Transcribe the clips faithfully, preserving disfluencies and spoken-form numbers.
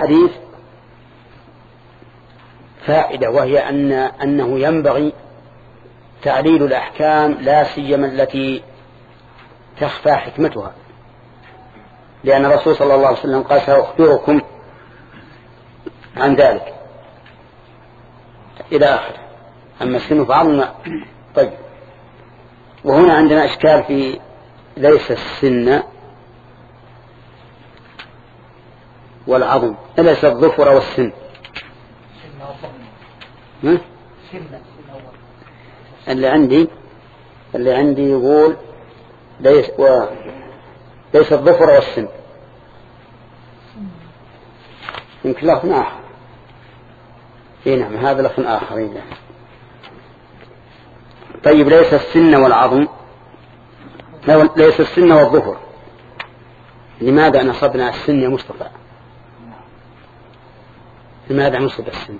حديث فائدة، وهي أن أنه ينبغي تعليل الأحكام لا سيما التي تخفى حكمتها، لأن الرسول صلى الله عليه وسلم قال سأخبركم عن ذلك إلى آخر. أما السن فعظم. طيب، وهنا عندنا إشكال في ليس السن والعظم، ليس الظفر والسن. اللي عندي اللي عندي يقول ليس و... ليس الظفر والسن، يمكن لفظ آخر. إيه نعم، هذا لفظ آخر. إيه. طيب، ليس السن والعظم، ليس السن والظفر، لماذا نصبنا السن يا مصطفى؟ لماذا نصب السن؟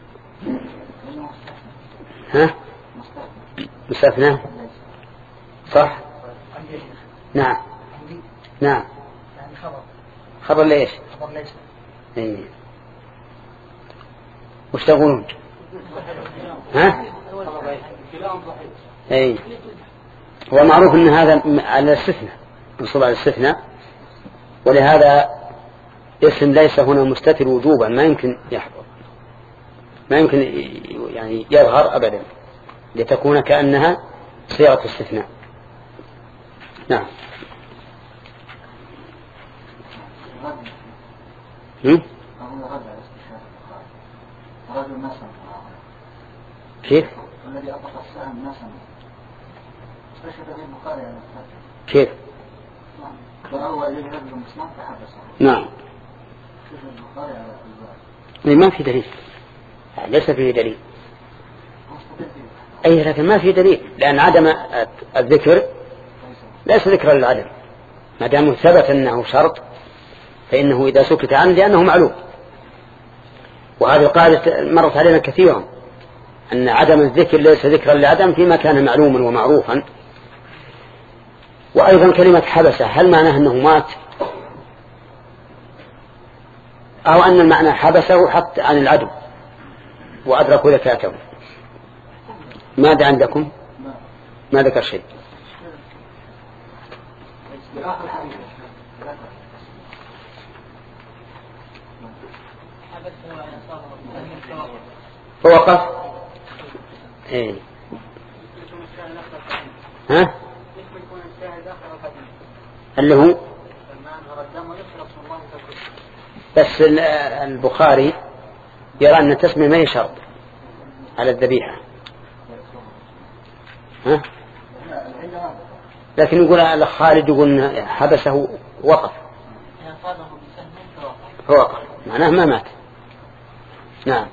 ها؟ مستثنى، صح؟ نعم نعم. خبر ليش؟ خبر ليس. ايه. وش تقولون؟ ها؟ اي. هو معروف ان هذا على الاستثناء، منصوب على الاستثناء، ولهذا اسم ليس هنا مستتر وجوبا، ما يمكن يحضر، ما يمكن يعني يظهر ابدا، لتكون كأنها صيغة استثناء. نعم. هم؟ كيف؟ الذي أطلق السهم نسم كيف؟ نعم. ما في دليل، ليس فيه دليل. أي، لكن ما في دليل، لأن عدم الذكر ليس ذكرا للعدم، ما دام ثبت أنه شرط فإنه إذا سكت عنه لأنه معلوم. وهذه القاعدة مرت علينا كثيرا، أن عدم الذكر ليس ذكرا للعدم فيما كان معلوما ومعروفا. وأيضا كلمة حبسه، هل معناها أنه مات، أو أن المعنى حبسه حتى عن العدو وأدركوا ذكاته؟ ماذا عندكم؟ ما ذكر شيء. فوقف. ايه. ها؟ اللي هو بس البخاري يرى أن التسمية ما هي شرط على الذبيحة. ها؟ لكن يقول الخالد يقول حبسه وقف، فوقف معناه ما مات. نعم.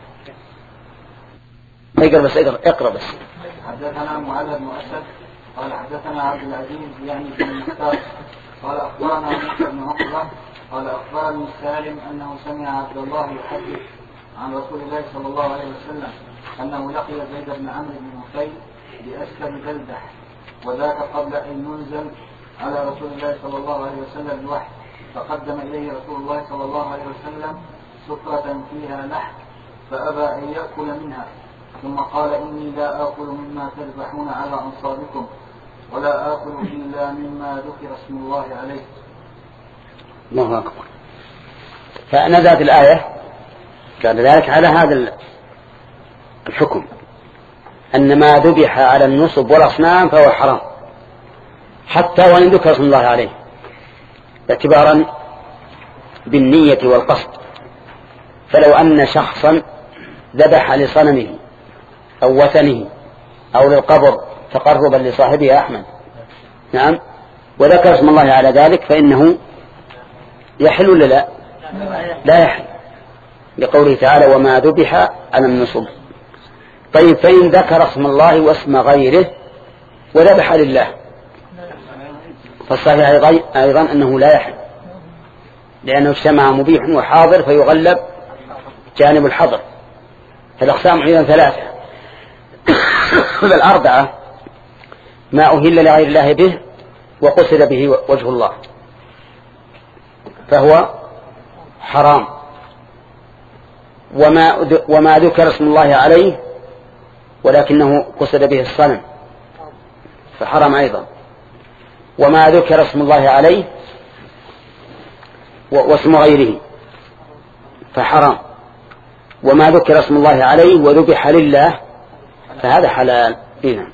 اقرأ بس، اقرأ اقرأ بس. حدثنا معاذ بن أسد قال حدثنا عبد العزيز يعني بن المختار قال أخبرنا موسى بن عقبة قال أخبرني سالم أنه سمع عبد الله يحدث عن رسول الله صلى الله عليه وسلم أنه لقي زيد بن عمرو بن نفيل بأسلم دلدح، وذاك قبل أن ينزل على رسول الله صلى الله عليه وسلم الوحي، فقدم إليه رسول الله صلى الله عليه وسلم سفرة فيها لحم فأبى أن يأكل منها، ثم قال إني لا آكل مما تذبحون على أنصابكم ولا آكل إلا مما ذكر اسم الله عليه. الله أكبر. فنزلت الآية قال ذلك على هذا الحكم، أن ما ذبح على النصب والأصنام فهو حرام حتى وإن ذكر اسم الله عليه، اعتبارا بالنية والقصد. فلو أن شخصا ذبح لصنمه أو وثنه أو للقبر تقربا لصاحبه أحمد، نعم، وذكر اسم الله على ذلك فإنه يحل ولا لا؟ لا يحل، لقوله تعالى وما ذبح على النصب. طيب، فإن ذكر اسم الله واسم غيره وذبح لله فالصحيح أيضا أنه لا يحل، لأنه اجتمع مبيح وحاضر فيغلب جانب الحظر. فالأقسام أيضا ثلاثة الأربعة: ما أهل لغير الله به وقصد به وجه الله فهو حرام، وما, وما ذكر اسم الله عليه ولكنه قصد به الصنم فحرم أيضا. وما ذكر اسم الله عليه واسم غيره فحرام. وما ذكر اسم الله عليه وذبح لله فهذا حلال. إيه.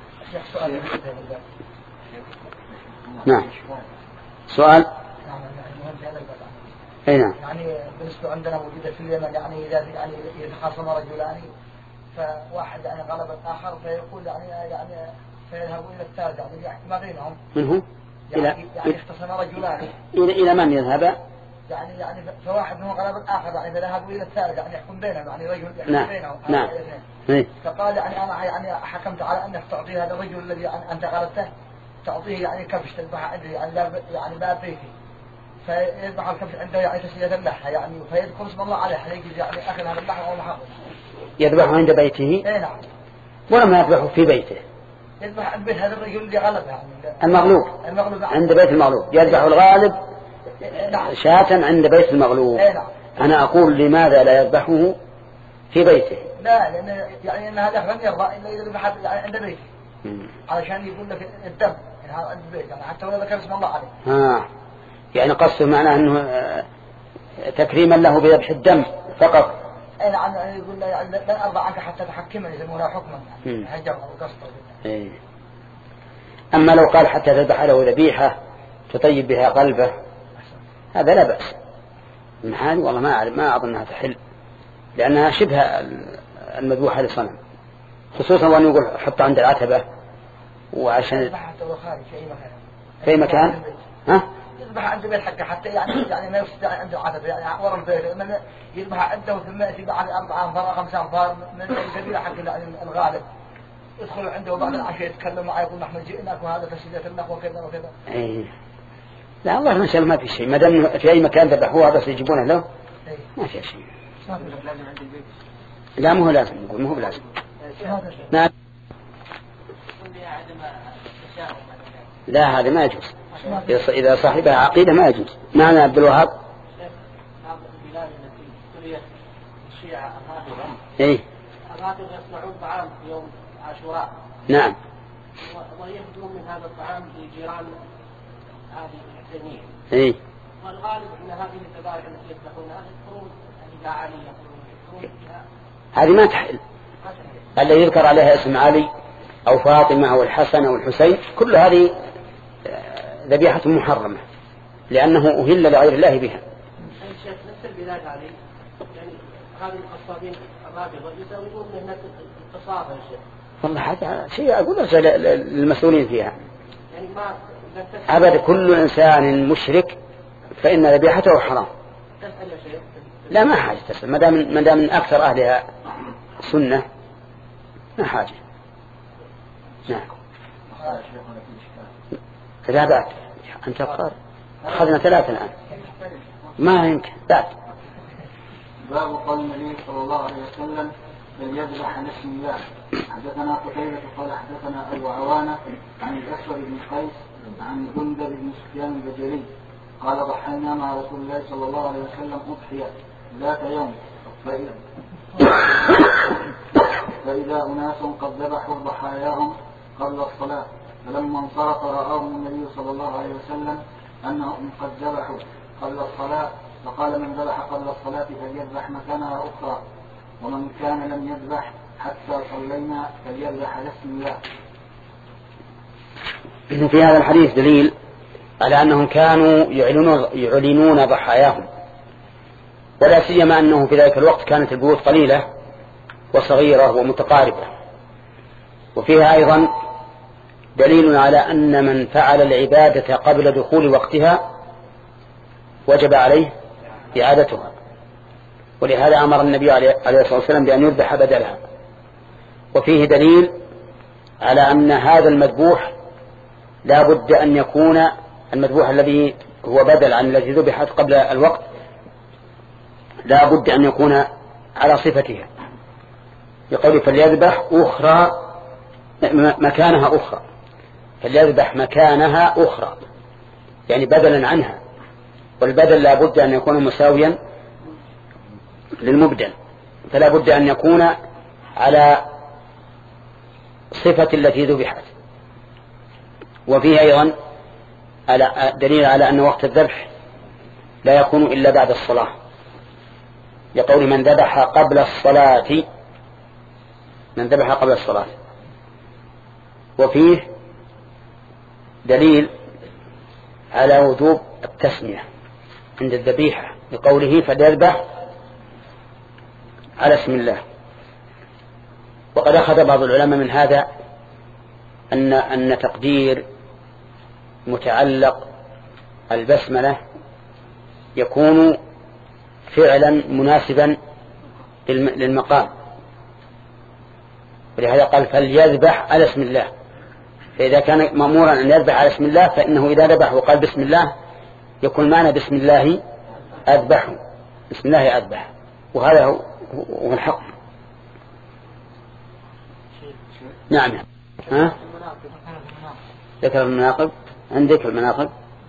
نعم. سؤال. أي نعم. يعني بالنسبة عندنا موجودة في اليمن يعني إذا يعني يتخاصم رجلان فواحد يعني غلب الآخر فيقول يعني يعني فيذهب إلى الثالث يعني ما بينهم. من هو؟ يعني إلى يعني اختصم رجلان. إلى إلى من يذهب؟ يعني يعني فواحد منهم غلب الآخر يعني فذهبوا إلى الثالث يعني يحكم بينهم يعني رجل يحكم نعم. بينهم. نعم. فقال يعني أنا يعني حكمت على أنك تعطي هذا الرجل الذي يعني أنت غلبته تعطيه يعني كبش تذبح عنده يعني باب يعني باب بيتي فيذبح الكبش عنده يعني تسلية اللحى يعني فيذكر اسم الله عليه يجوز يعني أخذ هذا اللحم أو محرم. يذبحه عند بيته؟ إيه نعم. ولما يذبحه في بيته؟ يذبح عند بيت هذا الرجل اللي غلب يعني. المغلوب. المغلوب عند بيت المغلوب يذبح الغالب نعم. شاة عند بيت المغلوب. إيه نعم. أنا أقول لماذا لا يذبحه في بيته؟ لا لأن يعني أن هذا لم يرضى إلا إذا ذبح عند بيته. علشان يقول لك الدم يعني هذا عند البيت يعني حتى ولو ذكر اسم الله عليه. ها يعني قصده معناه أنه تكريما له بذبح الدم فقط. أي نعم يعني يقول له يعني لن أرضى عنك حتى تحكمني يسمونها حكما يعني هجر أو قصده. إيه. أما لو قال حتى تذبح له ذبيحة تطيب بها قلبه هذا لا بأس. من حال والله ما أعلم ما أظنها تحل لأنها شبه المذبوحة لصنم خصوصا وأن يقول حط عند العتبة وعشان يذبح حتى لو خارج في أي مكان. في أي مكان؟ ها؟ يذبح عند البيت حقه حتى يعني يعني ما يفسد عند العتبة يعني ورا البيت من يذبح عنده ثم يأتي بعد أربعة أنفار خمسة أنفار من القبيلة حق الغالب يدخلوا عنده وبعد العشاء يتكلم معه يقول نحن جئناك وهذا تسلية لك وكذا وكذا. إيه. لا الله ما شاء الله ما في شيء ما دام في أي مكان ذبحوها بس يجيبونه له ما في شيء. لا مو لازم نقول مو لازم. نعم. لا هذا ما يجوز إذا صاحبها عقيدة ما يجوز. معنى عبد الوهاب بعض البلاد التي ابتليت الشيعة الرافضة إيه الرافضة يصنعون طعام في يوم عاشوراء. نعم. ويهدون من هذا الطعام لجيران هذه الحسينية. إيه. والغالب أن هذه الذبائح التي يذبحونها تذكرون إذا علي يقولون هذه ما تحل. الذي يذكر عليها اسم علي أو فاطمة أو الحسن أو الحسين كل هذه ذبيحة محرمة لأنه أهل لغير الله بها. الشيخ نفس البلاد هذه يعني هذه القصابين الرافضة يسوون مهنة القصابة يا شيخ. والله هذا شيء أقول للمسؤولين فيها. يعني ما أبدا كل إنسان مشرك فإن ذبيحته حرام. تسأل يا شيخ. لا ما حاجة تسأل ما دام ما دام من أكثر أهلها سنة ما حاجة. نعم. لا بعد أنت قال أخذنا ثلاثة الآن ما يمكن بعد. باب قول النبي صلى الله عليه وسلم فليذبح عن اسم الله. حدثنا قتيبة قال حدثنا أبو عوانة عن الأسود بن قيس عن جندب بن سفيان البجلي قال ضحينا مع رسول الله صلى الله عليه وسلم أضحية ذات يوم فإذا, فإذا أناس قد ذبحوا ضحاياهم قبل الصلاة فلما انصرف رآهم النبي صلى الله عليه وسلم أنهم قد ذبحوا قبل الصلاة فقال من ذبح قبل الصلاة فليذبح مكانها أخرى ومن كان لم يذبح حتى صلينا فليذبح لاسم الله. في هذا الحديث دليل على أنهم كانوا يعلنون, يعلنون ضحاياهم ولا سيما أنه في ذلك الوقت كانت البيوت قليلة وصغيرة ومتقاربة. وفيها أيضا دليل على أن من فعل العبادة قبل دخول وقتها وجب عليه إعادتها ولهذا أمر النبي عليه الصلاة والسلام بأن يذبح بدلها. وفيه دليل على أن هذا المذبوح لا بد أن يكون المذبوح الذي هو بدل عن الذي ذبحت قبل الوقت لا بد أن يكون على صفتها يقول فليذبح أخرى مكانها أخرى فليذبح مكانها أخرى يعني بدلا عنها والبدل لا بد أن يكون مساويا للمبدل فلا بد أن يكون على صفة التي ذبحت. وفيه أيضا دليل على أن وقت الذبح لا يكون إلا بعد الصلاة، لقول من ذبح قبل الصلاة من ذبح قبل الصلاة. وفيه دليل على وجوب التسمية عند الذبيحة، لقوله فليذبح على اسم الله. وقد أخذ بعض العلماء من هذا أن أن تقدير متعلق البسملة يكون فعلا مناسبا للمقام، ولهذا قال فليذبح على اسم الله. فإذا كان مأمورا أن يذبح على اسم الله فإنه إذا ذبح وقال بسم الله يكون معنى بسم الله أذبح، بسم الله أذبح، وهذا هو, هو الحق. نعم. ها؟ ذكر المناقب عندك المناقب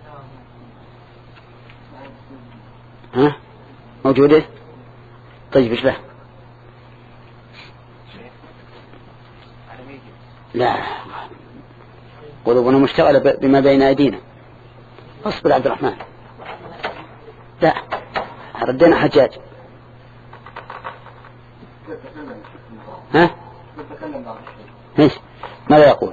ها موجودة؟ طيب ايش به؟ لا قلوبنا مشتغلة بما بين أيدينا. اصبر عبد الرحمن. لا ردينا حجاج. ها ايش ماذا يقول؟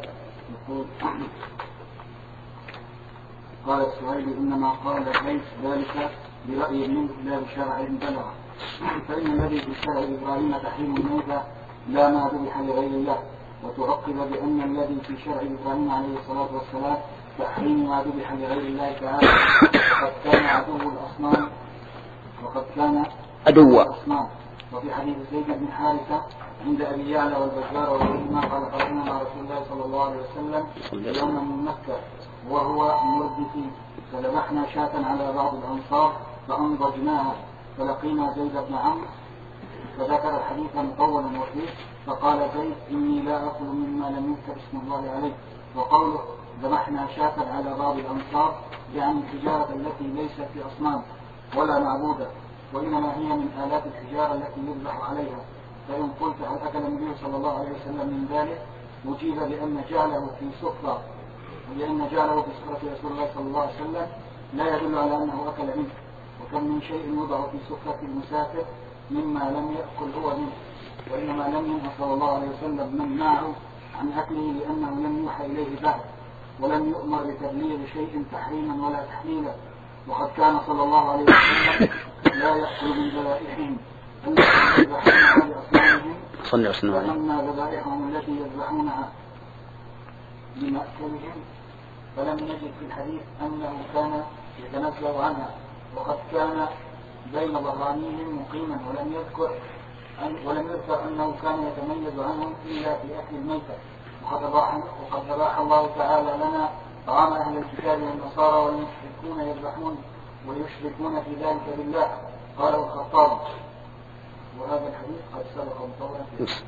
قال السهيلي إنما قال ليس ذلك برأي منه لا بشرع بلغ، فإن الذي في شرع إبراهيم تحريم الميتة لا ما ذبح لغير الله. وتعقب بأن الذي في شرع إبراهيم عليه الصلاة والسلام تحريم ما ذبح لغير الله تعالى، وقد كان عدو الأصنام وقد كان عدو الأصنام. وفي حديث زيد بن حارثة عند أبي يعلى والبزار وغيرهما قال قرأنا مع رسول الله صلى الله عليه وسلم يوما من مكة وهو مردف، فذبحنا شاة على بعض الأنصار فأنضجناها، فلقينا زيد بن عمرو فذكر الحديث مطولا وفيه، فقال زيد إني لا أكل مما لم يذكر اسم الله عليه. وقوله ذبحنا شاة على بعض الأنصار يعني الحجارة التي ليست بأصنام ولا معبودة، وإنما هي من آلات الحجارة التي يذبح عليها. فإن قلت هل أكل النبي صلى الله عليه وسلم من ذلك؟ أجيب بأن جعله في سفرة، ولأن جعله في سفرة رسول الله صلى الله عليه وسلم لا يدل على أنه أكل منه. وكم من شيء يوضع في سفرة المسافر مما لم يأكل هو منه، وإنما لم ينهى صلى الله عليه وسلم من معه عن أكله لأنه لم يوحى إليه بعد، ولم يؤمر بتبليغ شيء تحريما ولا تحليلا. وقد كان صلى الله عليه وسلم لا يأكل من ذبائحهم التي يذبحونها لأصنامهم، وأما ذبائحهم التي يذبحونها لمأكلهم فلم نجد في الحديث أنه كان يتنزه عنها. وقد كان بين ظهرانيهم مقيما، ولم يذكر أن ولم يذكر أنه كان يتميز عنهم إلا في أكل الميتة. وقد أباح الله تعالى لنا طعام أهل الكتاب والنصارى والمشركون يذبحون ويشركون في ذلك بالله. قال الخطاب وهذا الحديث قد سبق مطولا في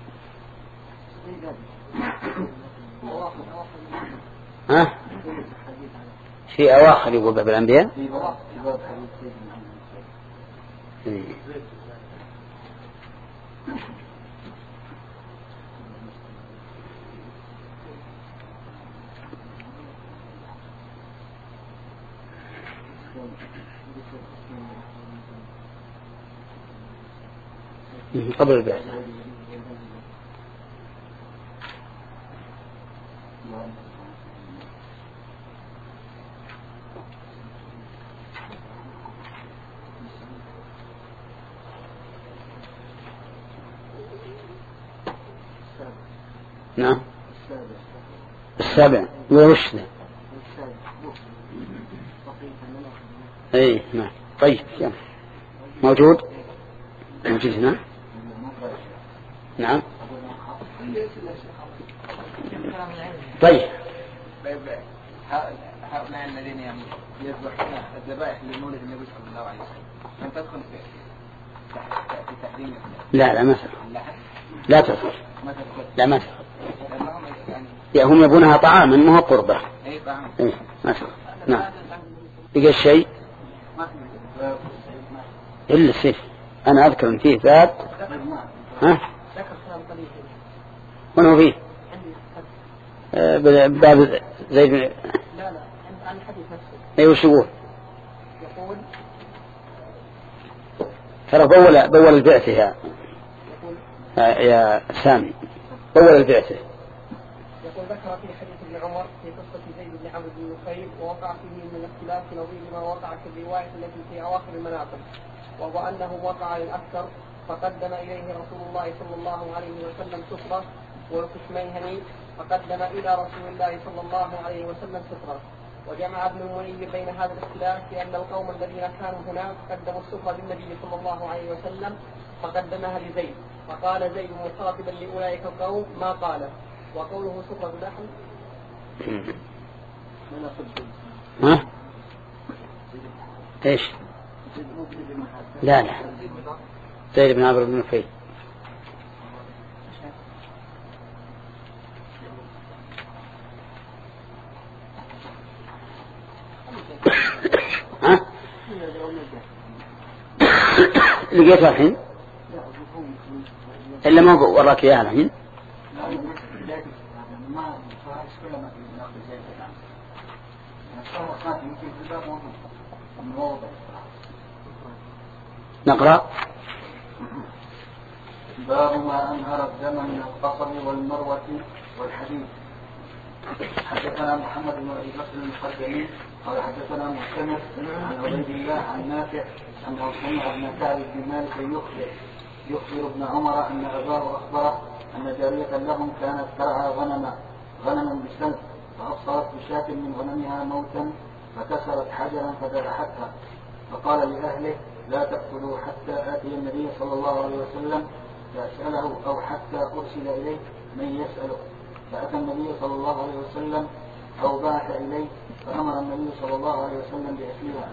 ها في أواخر يقول باب الأنبياء في باب حديث سيدنا محمد. قبل البعث. نعم السابع وش ذا؟ اي نعم. طيب موجود موجود هنا. نعم طيب. هؤلاء الذين يذبحون الذبائح لمولد النبي صلى الله عليه وسلم لم تدخل في تحريم؟ لا لا ما تدخل. لا تدخل. لا ما تدخل. يا هم يبونها طعاما ما هو قربة. اي طعام. اي ما تدخل. نعم. بقى الشيء إلا السيف أنا أذكر أن فيه باب. ها؟ من هو فيه؟ آه باب زي لا لا عن الحديث نفسه. أي وش يقول؟ يقول ترى بول بول البعثة يا يا سامي، بول البعثة. يقول ذكر في حديث ابن عمر في قصة زيد بن عمرو بن نفيل ووقع فيه من الاختلاف نظير ما وقع في الرواية التي في أواخر المناقب، وهو أنه وقع للأكثر فقدم إليه رسول الله صلى الله عليه وسلم سفرة والكشميهني فقدم إلى رسول الله صلى الله عليه وسلم سفرة. وجمع ابن المنير بين هذا الاختلاف بأن القوم الذين كانوا هناك قدموا السفرة للنبي صلى الله عليه وسلم فقدمها لزيد، فقال زيد مخاطبا لأولئك القوم ما قاله. وقوله سفرة لحم ها؟ ايش؟ لا لا زيد بن عمرو بن نفيل. ها؟ لقيتها الحين إلا ما وراك إياها الحين. نقرأ. باب ما أنهر الدم من القصب والمروة والحديد. حدثنا محمد بن أبي بكر المقدمي قال حدثنا معتمر عن عبيد الله عن نافع أنه سمع ابن كعب بن مالك يخبر يخبر ابن عمر أن أباه أخبره أن جارية لهم كانت ترعى غنما غنما بسلف فأبصرت بشاة من غنمها موتا فكسرت حجرا فذبحتها، فقال لأهله لا تأكلوا حتى آتي النبي صلى الله عليه وسلم فأسأله أو حتى أرسل إليه من يسأله، فأتى النبي صلى الله عليه وسلم أو بعث إليه فأمر النبي صلى الله عليه وسلم بأكلها.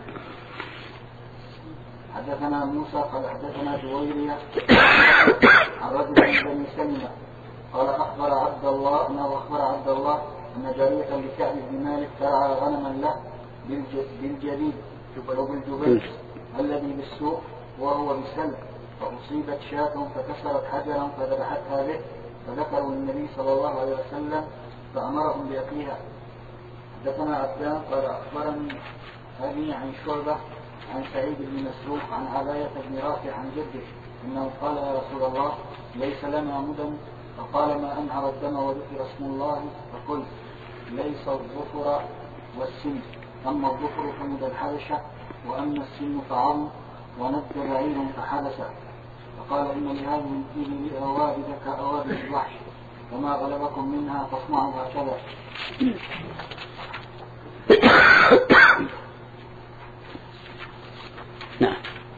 حدثنا موسى قال حدثنا جويرية عن رجل من بني سلمة قال أخبر عبد الله أنه أخبر عبد الله أن جارية لكعب بن مالك ترعى غنما له بالجديد وبالجبيل الذي بالسوق وهو بسلم، فأصيبت شاة فكسرت حجرا فذبحتها به، فذكروا النبي صلى الله عليه وسلم فأمرهم بأكلها. حدثنا عبدان قال أخبرني أبي عن شعبة عن سعيد بن مسروق عن عباية بن رافع عن جده إنه قال يا رسول الله ليس لنا مدن، فقال ما أنهر الدم وذكر اسم الله فقلت ليس الظفر والسن، أما الظفر فمد الحبشة وأما السن فعظم وند بعير فحبس، فقال إن لهذه الإبل أوابد كأوابد الوحش وما غلبكم منها فاصنعوا هكذا. نعم.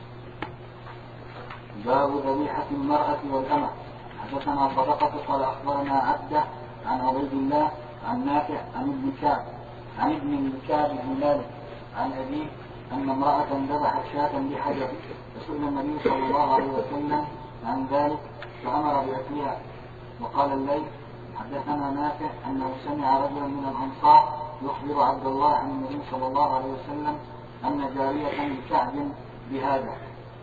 باب ذبيحة المرأة والأمة. حدثنا صدقة قال أخبرنا عبده عن عبيد الله عن نافع عن ابن كعب عن ابن كعب بن مالك عن أبيه أن امرأة ذبحت شاة بحجر، فسئل النبي صلى الله عليه وسلم عن ذلك فأمر بأكلها. وقال الليث حدثنا نافع أنه سمع رجلا من الأنصار يخبر عبد الله عن النبي صلى الله عليه وسلم أن جارية لكعب بهذا.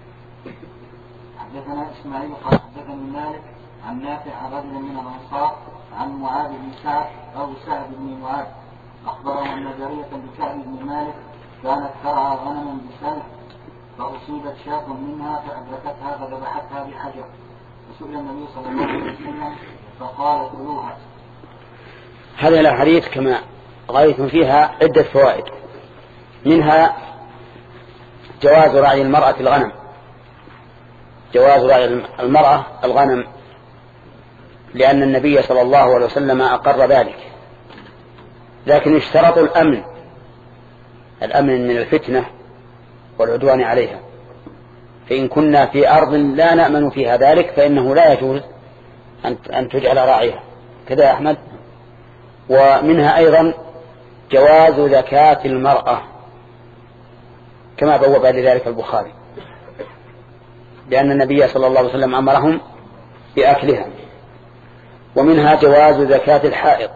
حدثنا إسماعيل قال حدثني مالك عن نافع عن رجل من الأنصار عن معاذ بن سعد أو سعد بن معاذ أخبره أن جارية لكعب بن مالك كانت ترعى غنما بسلف فأصيبت شاة منها فأدركتها فذبحتها بحجر، فسئل النبي صلى الله عليه وسلم فقال كلوها. هذه الأحاديث كما رأيتم فيها عدة فوائد، منها جواز رعي المرأة الغنم، جواز رعي المرأة الغنم لأن النبي صلى الله عليه وسلم أقر ذلك، لكن اشترطوا الأمن الأمن من الفتنة والعدوان عليها، فإن كنا في أرض لا نأمن فيها ذلك فإنه لا يجوز أن تجعل راعيها كذا يا أحمد. ومنها أيضا جواز زكاة المرأة كما بوب لذلك البخاري، لأن النبي صلى الله عليه وسلم أمرهم بأكلها. ومنها جواز زكاة الحائض،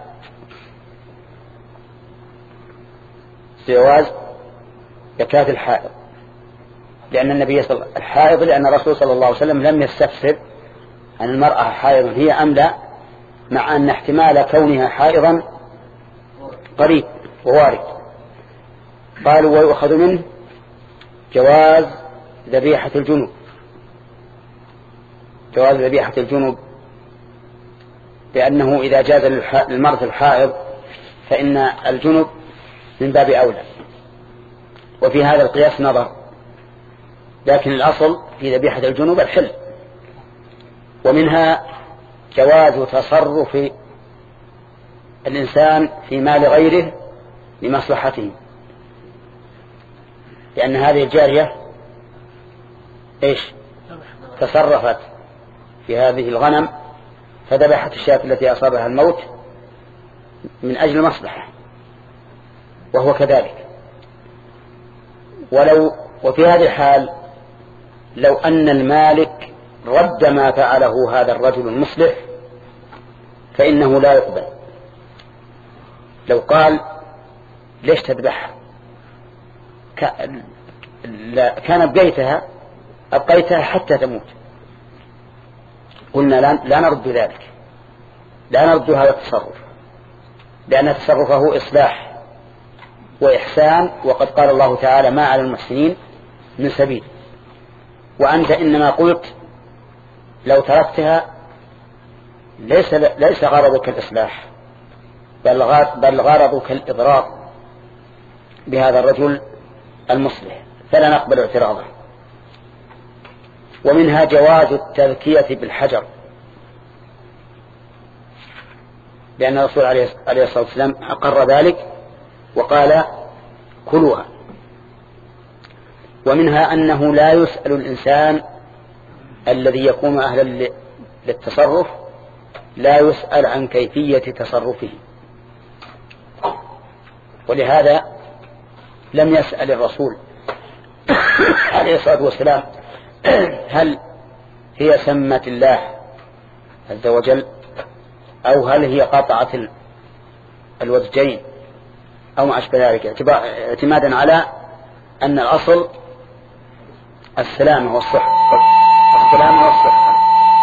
جواز زكاة الحائض لأن النبي صلى الحائض لأن الرسول صلى الله عليه وسلم لم يستفسر عن المرأة حائض هي أم لا، مع أن احتمال كونها حائضا قريب ووارد. قالوا ويؤخذ منه جواز ذبيحة الجنوب، جواز ذبيحة الجنوب، لأنه إذا جاز للمرأة الحائض فإن الجنوب من باب أولى. وفي هذا القياس نظر، لكن الأصل في ذبيحة الجنوب الحل. ومنها جواز تصرف الإنسان في مال غيره لمصلحته، لأن هذه الجارية إيش تصرفت في هذه الغنم فذبحت الشاة التي أصابها الموت من أجل المصلحة، وهو كذلك. ولو وفي هذه الحال لو أن المالك رد ما فعله هذا الرجل المصلح فإنه لا يقبل. لو قال ليش تذبحها، كان بقيتها أبقيتها حتى تموت، قلنا لا نرد ذلك، لا نرد هذا التصرف، لأن تصرفه إصلاح وإحسان، وقد قال الله تعالى ما على المحسنين من سبيل. وأنت إنما قلت لو تركتها ليس ليس غرضك الإصلاح، بل غرضك الإضرار بهذا الرجل المصلح، فلا نقبل اعتراضه. ومنها جواز التذكية بالحجر، لأن الرسول عليه الصلاة والسلام أقر ذلك وقال كلوها. ومنها أنه لا يسأل الإنسان الذي يكون أهلا للتصرف لا يسأل عن كيفية تصرفه، ولهذا لم يسأل الرسول عليه الصلاة والسلام هل هي سمت الله عز وجل أو هل هي قطعة الوجهين أو ما أشبه ذلك، اعتمادا على أن الأصل السلامة والصحة السلامة والصحة.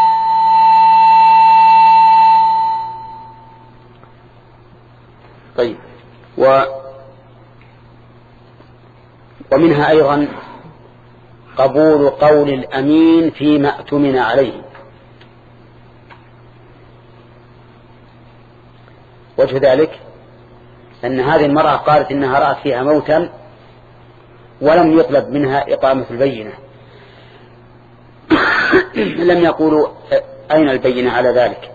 طيب و ومنها أيضا قبول قول الأمين فيما اؤتمن عليه. وجه ذلك أن هذه المرأة قالت إنها رأت فيها موتا ولم يطلب منها إقامة البينة، لم يقولوا أين البينة على ذلك.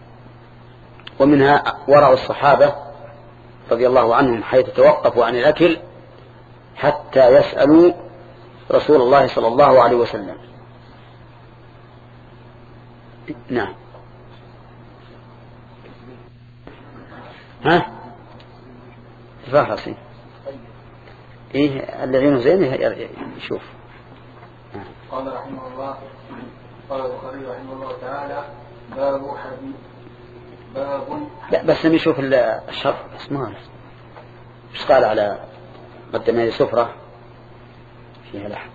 ومنها ورع الصحابة رضي الله عنهم حيث توقفوا عن الأكل حتى يسألوا رسول الله صلى الله عليه وسلم. نعم. ها تفاحصي إيه الذين زين يشوف. قال رحمه الله قال البخاري رحمه الله تعالى باب حديث باب لا بس نشوف الشرح اسمه ايش قال على قدم لي سفرة فيها لحم.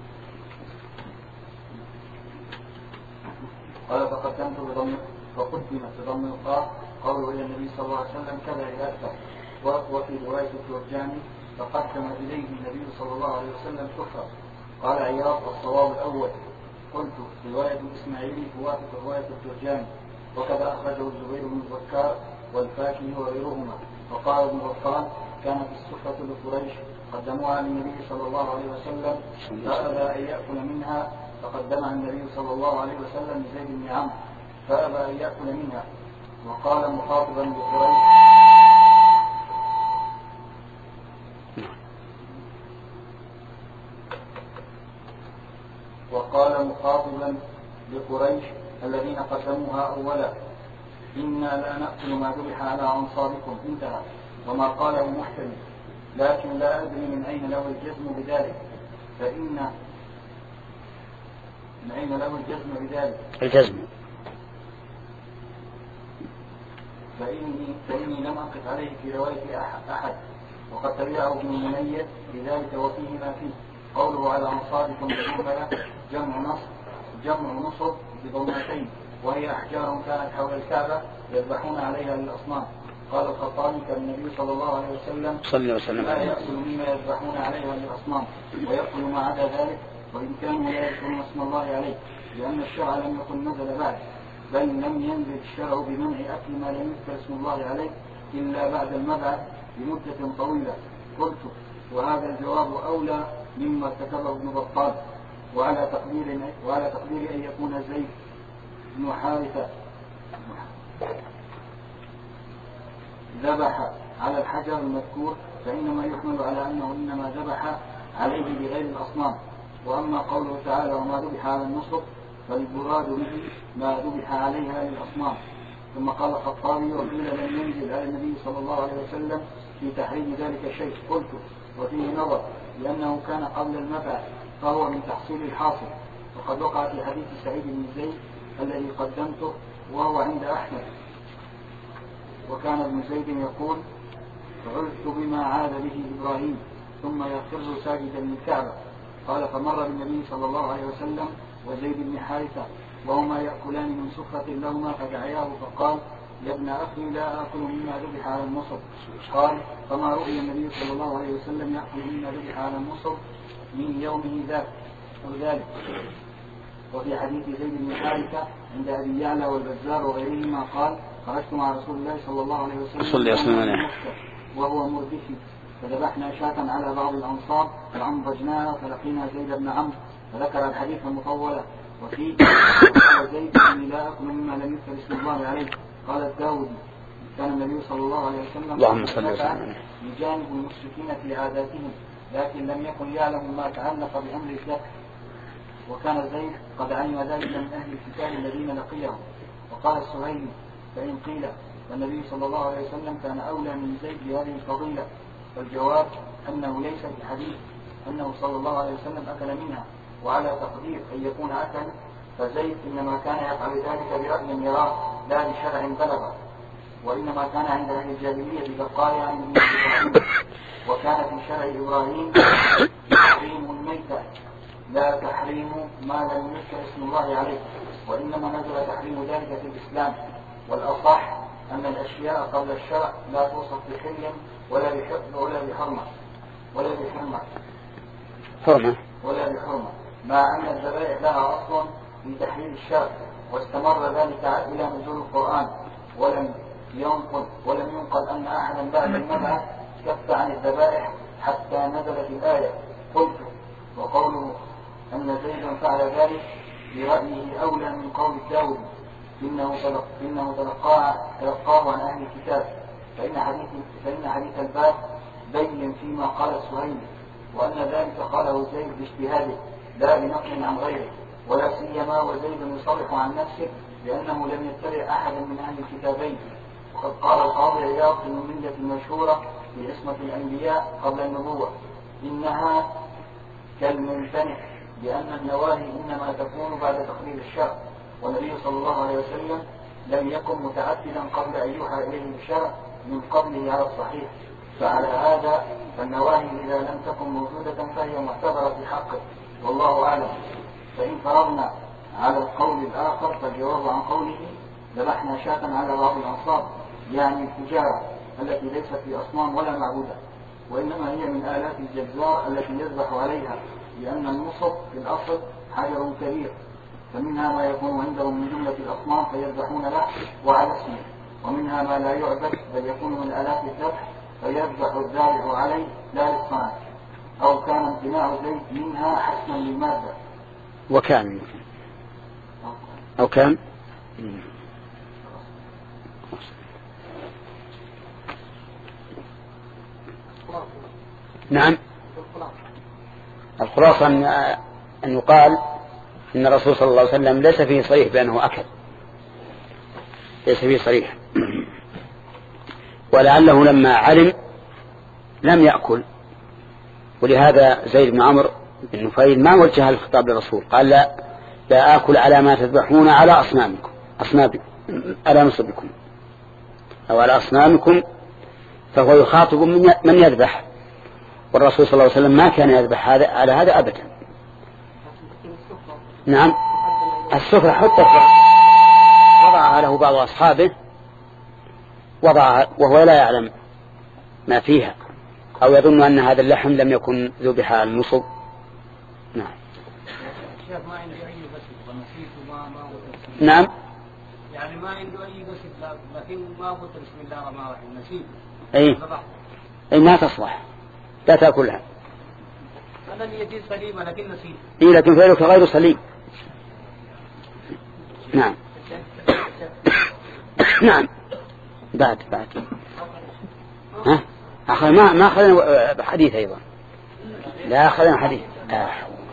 قال فقدمت بضم فقدمت بضم القاف قوله الى النبي صلى الله عليه وسلم كذا الى اكثر. وفي روايه الترجاني فقدم اليه النبي صلى الله عليه وسلم سفرة. قال عياض الصواب الاول. قلت روايه الاسماعيلي توافق روايه الترجاني، وكذا اخرجه الزبير بن بكار والفاكهي وغيرهما. وقال ابن غطان كانت السفرة لقريش قدموها للنبي صلى الله عليه وسلم فأبى أن يأكل منها فقدمها النبي صلى الله عليه وسلم لزيد بن عمرو فأبى أن يأكل منها. وقال مخاطبا لقريش وقال مخاطبا لقريش الذين قدموها أولا إنا لا نأكل ما ذبح على أنصابكم انتهى. وما قاله محتمل، لكن لا أدري من أين له الجزم بذلك، فإن من أين له الجزم بذلك الجزم فإني, فإني لم أقف عليه في رواية أحد، وقد تبعه ابن المنير بذلك وفيه ما فيه. قوله على أنصاركم بالجملة جمع نصب جمع نصب بضمتين، وهي أحجار كانت حول الكعبة يذبحون عليها للأصنام. قال الخطابي كان النبي صلى الله عليه وسلم صلى وسلم لا يأكل مما يذبحون عليها للأصنام ويأكل ما عدا ذلك، وإن كانوا لا يذكرون اسم الله عليه، لأن الشرع لم يكن نزل بعد، بل لم ينزل الشرع بمنع أكل ما لم يذكر اسم الله عليه إلا بعد المبعث بمدة طويلة. قلت وهذا الجواب أولى مما ارتكبه ابن بطال، وعلى تقدير وعلى تقدير أن يكون زيد بن حارثة ذبح على الحجر المذكور، فإنما يحمل على أنه إنما ذبح عليه بغير الأصنام. وأما قوله تعالى وما ذبح على النصب فالمراد به ما ذبح عليها للأصنام. ثم قال الخطابي وقيل لم ينزل على النبي صلى الله عليه وسلم في تحريم ذلك شيء. قلت وفيه نظر، لأنه كان قبل المبعث فهو من تحصيل الحاصل، وقد وقع في حديث سعيد بن زيد الذي قدمته وهو عند أحمد، وكان ابن زيد يقول عذت بما عاد به إبراهيم ثم يخر ساجدا للكعبة. قال فمر بالنبي صلى الله عليه وسلم وزيد بن حارثة وهما يأكلان من سفرة لهما فدعياه فقال يا ابن أخي لا آكل مما ذبح على النصب. قال فما رؤي النبي صلى الله عليه وسلم يأكل مما ذبح على النصب من يومه ذاك أو ذلك. وفي حديث زيد بن حارثة عند أبي يعلى والبزار وغيرهما قال خرجت مع رسول الله صلى الله عليه وسلم وهو مردفي، فذبحنا شاة على بعض الأنصار فأنضجناها فلقينا زيد بن عمرو فذكر الحديث المطولة. وفيه زيد أني لا أكل مما لم يذكر اسم الله عليه. قال الداودي كان النبي صلى الله عليه وسلم اللهم صل وسلم بجانب المشركين في عاداتهم، لكن لم يكن يعلم ما تعلق بأمر الذبح، وكان زيد قد علم ذلك من أهل الكتاب الذين لقيهم. وقال السهيلي فإن قيل والنبي صلى الله عليه وسلم كان أولى من زيد بهذه الفضيلة، فالجواب أنه ليس في حديث أنه صلى الله عليه وسلم أكل منها، وعلى تقدير أن يكون أكل فزيد إنما كان يفعل ذلك برأي يراه لا لشرع بلغ، وإنما كان عند أهل الجاهلية بقايا عن النبي، وكان في شرع إبراهيم تحريم الميتة لا تحريم ما لم يذكر اسم الله عليه، وإنما نزل تحريم ذلك في الإسلام. والأصح أن الأشياء قبل الشرع لا توصف بحل ولا بحرمة ولا بحرمة ولا بحرمة حرمة ولا بحرمة، مع أن الذبائح لها أصل في تحليل الشرع، واستمر ذلك إلى نزول القرآن، ولم ينقل ولم ينقل أن أحدا بعد المبعث كف عن الذبائح حتى نزلت الآية. قلت وقوله أن زيدا فعل ذلك برأيه أولى من قول الداودي إنه تلق إنه تلقاه تلقاه عن أهل الكتاب، فإن حديث فإن حديث الباب بين فيما قال السهيلي، وأن ذلك قاله زيد باجتهاده لا بنقل عن غيره، ولا سيما وزيد يصرح عن نفسه بأنه لم يتبع أحدا من أهل الكتابين. وقد قال القاضي عياض في المنة المشهورة في عصمة الأنبياء قبل النبوة إنها كالممتنع، لأن النواهي إنما تكون بعد تقرير الشرع، والنبي صلى الله عليه وسلم لم يكن متعددا قبل أن يوحى إليه الشرع من قبله على الصحيح، فعلى هذا فالنواهي إذا لم تكن موجودة فهي معتبرة في حقه، والله أعلم. فإن فرضنا على القول الآخر فالجواب عن قوله ذبحنا شاة على بعض الأنصار، يعني التجارة التي ليست في أصنام ولا معبودة، وإنما هي من آلات الجزار التي يذبح عليها، لأن النصب في الأصل حجر كبير، فمنها ما يكون عندهم من جملة الأصنام فيذبحون له وعلى اسمه، ومنها ما لا يعبد بل يكون من آلات الذبح فيذبح الذابح عليه لا للصنم، أو كان امتناع زيد منها حسنا للمادة. وكان أو كان نعم. الخلاصة أن يقال إن الرسول صلى الله عليه وسلم ليس فيه صريح بأنه أكل، ليس فيه صريح، ولعله لما علم لم يأكل، ولهذا زيد بن عمرو بن نفيل ما وجه الخطاب للرسول، قال لا لا آكل على ما تذبحون على أصنامكم أصنام على نصبكم أو على أصنامكم، فهو يخاطب من يذبح، والرسول صلى الله عليه وسلم ما كان يذبح هذا على هذا أبدا. نعم السفرة حتى وضعها له بعض أصحابه وضعها وهو لا يعلم ما فيها أو يظن أن هذا اللحم لم يكن ذبح على النصب. نعم نعم يعني ما عنده أي قصد لكن ما قلت بسم الله الرحمن الرحيم نسيت. أي أي ما تصلح لا تأكلها. أنا نيتي سليمة لكن نسيت. إيه لكن فعلك غير سليم. نعم نعم بعد بعد ها أخذ ما ما أخذنا حديث أيضا لا أخذنا حديث. آه.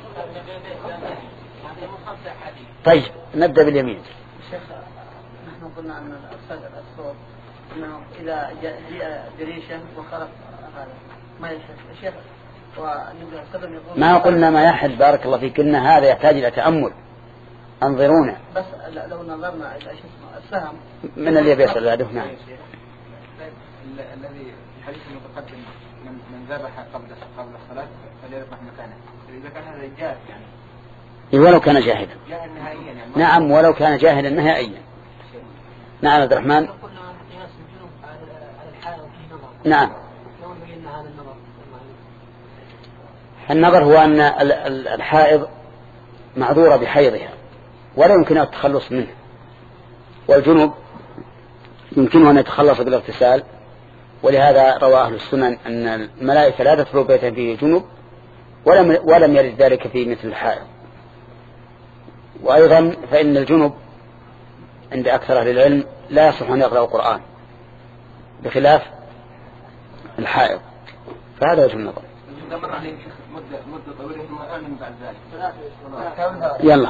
طيب نبدأ باليمين. شيخ نحن قلنا أن الصوت أنه إذا جاء دريشا وخلق هذا ما يحل الشيخ ما قلنا ما يحل. بارك الله فيك إن هذا يحتاج إلى تأمل. انظرونا بس لو نظرنا إلى السهم من اللي بيصل بعده. نعم الذي الحديث المتقدم من من ذبح قبل قبل الصلاة فليذبح مكانه. إذا كان هذا جاهل يعني ولو كان جاهلا. جاهل نهائيا يعني. نعم ولو كان جاهلا نهائيا. نعم عبد الرحمن. نعم النظر هو أن الحائض معذورة بحيضها ولا يمكن التخلص منه، والجنب يمكنه أن يتخلص بالاغتسال، ولهذا روى أهل السنن أن الملائكة لا تدخل بيتا فيه جنب ولم, ولم يرد ذلك في مثل الحائض. وأيضا فإن الجنب عند أكثر أهل العلم لا يصح أن يقرأ القرآن بخلاف الحائض، فهذا وجه النظر. مدة مدة طويلة ثم الآن من بعد ذلك. يلا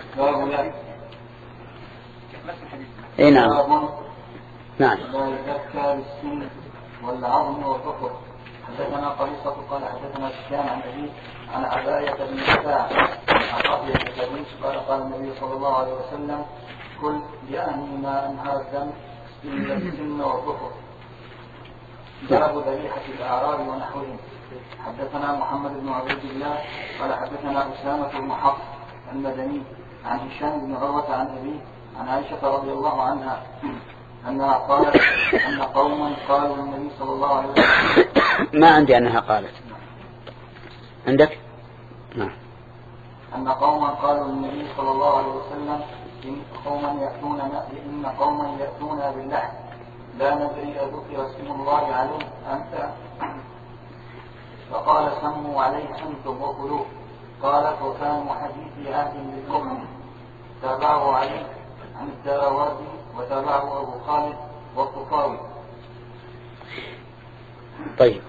اي نعم نعم. لا يزكى بالسن والعظم والظفر. حدثنا قبيصة قال حدثنا سفيان عن أبي عن عباية بن ساعة عن قضية الحديث قال قال النبي صلى الله عليه وسلم كل بأني ما أنهار الدم إلا السن والظفر. باب ذبيحة الأعراب ونحوهم. حدثنا محمد بن عبد الله قال حدثنا أسامة بن حفص المدني عن هشام بن عروة عن أبيه عن عائشة رضي الله عنها أنها قالت أن قوما قالوا للنبي صلى الله عليه وسلم. ما عندي أنها قالت. عندك؟ نعم. أن قوما قالوا للنبي صلى الله عليه وسلم إن قوما يأتون إن قوما يأتون باللحم لا ندري أذكر اسم الله عليه أنت، فقال سموا عليه أنتم وكلوه. قالت وكان حديث عهد بالكفر. تابعه عليه عن الدراوردي وتابعه أبو خالد والطفاوي. طيب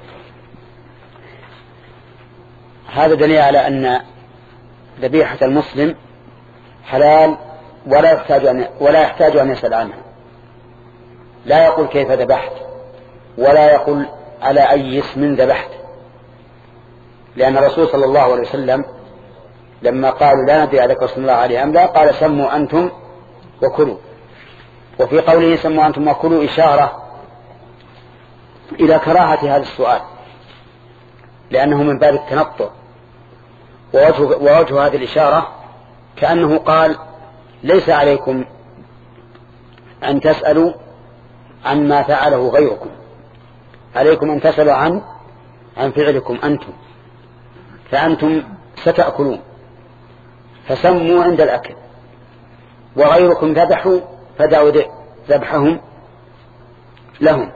هذا دليل على أن ذبيحة المسلم حلال ولا يحتاج أن ولا يحتاج أن يسأل عنها. لا يقول كيف ذبحت ولا يقول على أي اسم ذبحت، لأن الرسول صلى الله عليه وسلم لما قالوا لا ندري عليك رسول الله عليه أم لا قال سموا أنتم وكلوا. وفي قوله سموا أنتم وكلوا إشارة إلى كراهة هذا السؤال لأنه من باب التنطع، ووجه, ووجه هذه الإشارة كأنه قال ليس عليكم أن تسألوا عن ما فعله غيركم، عليكم أن تسألوا عن عن فعلكم أنتم، فأنتم ستأكلون فسموا عند الأكل، وغيركم ذبحوا فدعوا ذبحهم لهم.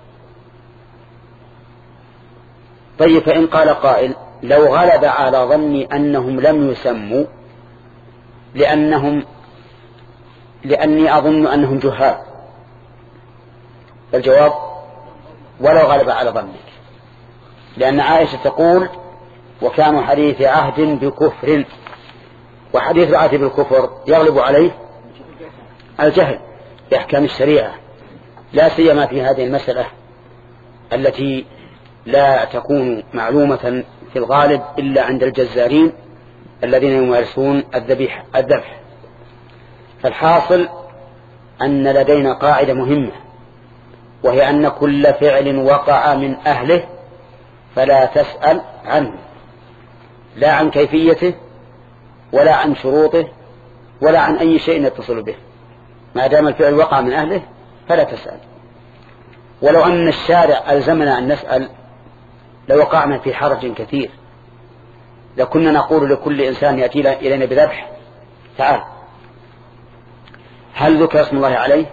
طيب فإن قال قائل لو غلب على ظني أنهم لم يسموا لأنهم لأني أظن أنهم جهال، فالجواب ولو غلب على ظنك، لأن عائشة تقول وكانوا حديث عهد بكفر، وحديث العهد بالكفر يغلب عليه الجهل بأحكام الشريعة، لا سيما في هذه المسألة التي لا تكون معلومة في الغالب إلا عند الجزارين الذين يمارسون الذبيح الذبح. فالحاصل أن لدينا قاعدة مهمة، وهي أن كل فعل وقع من أهله فلا تسأل عنه، لا عن كيفيته ولا عن شروطه ولا عن أي شيء يتصل به، ما دام الفعل وقع من أهله فلا تسأل. ولو أن الشارع ألزمنا أن نسأل لوقعنا في حرج كثير، لكنا نقول لكل إنسان يأتي إلينا بذبح تعال هل ذكر اسم الله عليه؟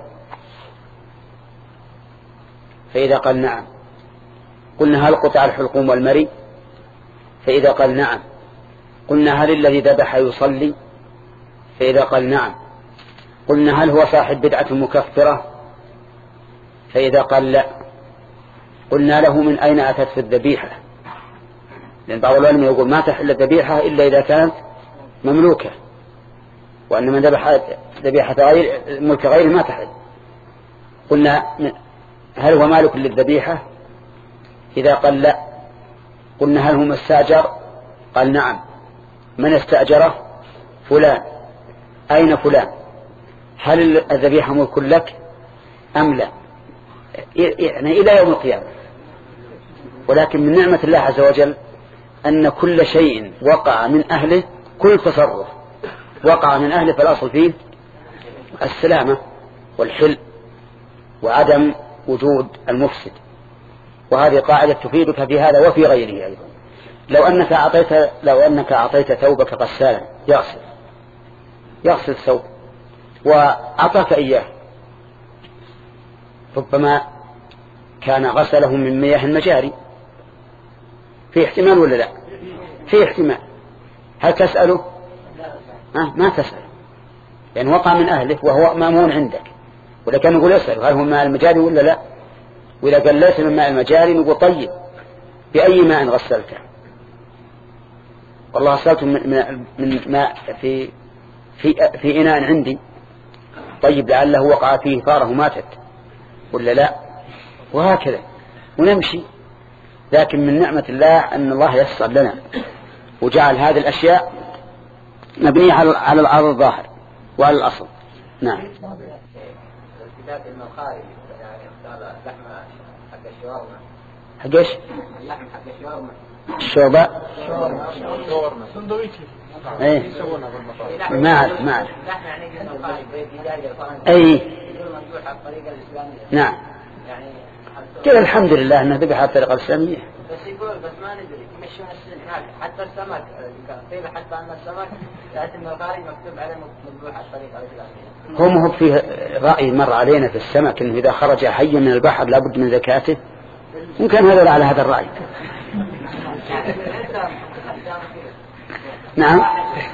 فإذا قال نعم قلنا هل قطع الحلقوم والمري؟ فإذا قال نعم قلنا هل الذي ذبح يصلي؟ فإذا قال نعم قلنا هل هو صاحب بدعة مكفرة؟ فإذا قال لا قلنا له من أين أتت في الذبيحة؟ لأن بعض العلماء يقول ما تحل الذبيحة إلا إذا كانت مملوكة، وأن من ذبح ذبيحة غير ملك غير ما تحل. قلنا هل هو مالك للذبيحة؟ إذا قال لا قلنا هل هو مستأجر؟ قال نعم. من استأجره؟ فلان. أين فلان؟ هل الذبيحة ملك لك أم لا؟ يعني إلى يوم القيامة. ولكن من نعمة الله عز وجل أن كل شيء وقع من أهله، كل تصرف وقع من أهله فالأصل فيه السلامة والحل وعدم وجود المفسد. وهذه قاعدة تفيدك في هذا وفي غيره أيضا. لو أنك أعطيت لو أنك أعطيت ثوبك غسالا يغسل يغسل الثوب وأعطاك إياه، ربما كان غسله من مياه المجاري، في احتمال ولا لا؟ في احتمال. هل تسأله؟ أه ما تسأله، لأن يعني وقع من أهله وهو مامون عندك. ولا كان نقول يسأله هل هو ماء المجاري ولا لا؟ وإذا قال ليس من ماء المجاري نقول طيب بأي ماء غسلته؟ والله غسلته من, من ماء في في في إناء عندي، طيب لعله وقع فيه ثاره ماتت ولا لا؟ وهكذا ونمشي. لكن من نعمة الله أن الله يسر لنا وجعل هذه الأشياء مبنية على على الأرض الظاهر وعلى الأصل. نعم. الكتاب المخارج يعني اختار لحم حق الشاورما. حق ايش؟ اللحم حق الشاورما. الشوربة. شاورما. سندويشي. ايه. ما أعرف ما أعرف. لحم يعني المخارج بيداري الفرنسي. أي. ممدوح على الطريقة الإسلامية. نعم. يعني كذا الحمد لله أنه ذبح على الطريقة الإسلامية. بس يقول بس ما ندري يمشون السن حتى السمك قيل حتى أن السمك يأتي من الخارج مكتوب عليه مذبوح على الطريقة الإسلامية. هم هو فيه رأي مر علينا في السمك إنه إذا خرج حيا من البحر لابد من زكاته. ممكن هذا على هذا الرأي. نعم.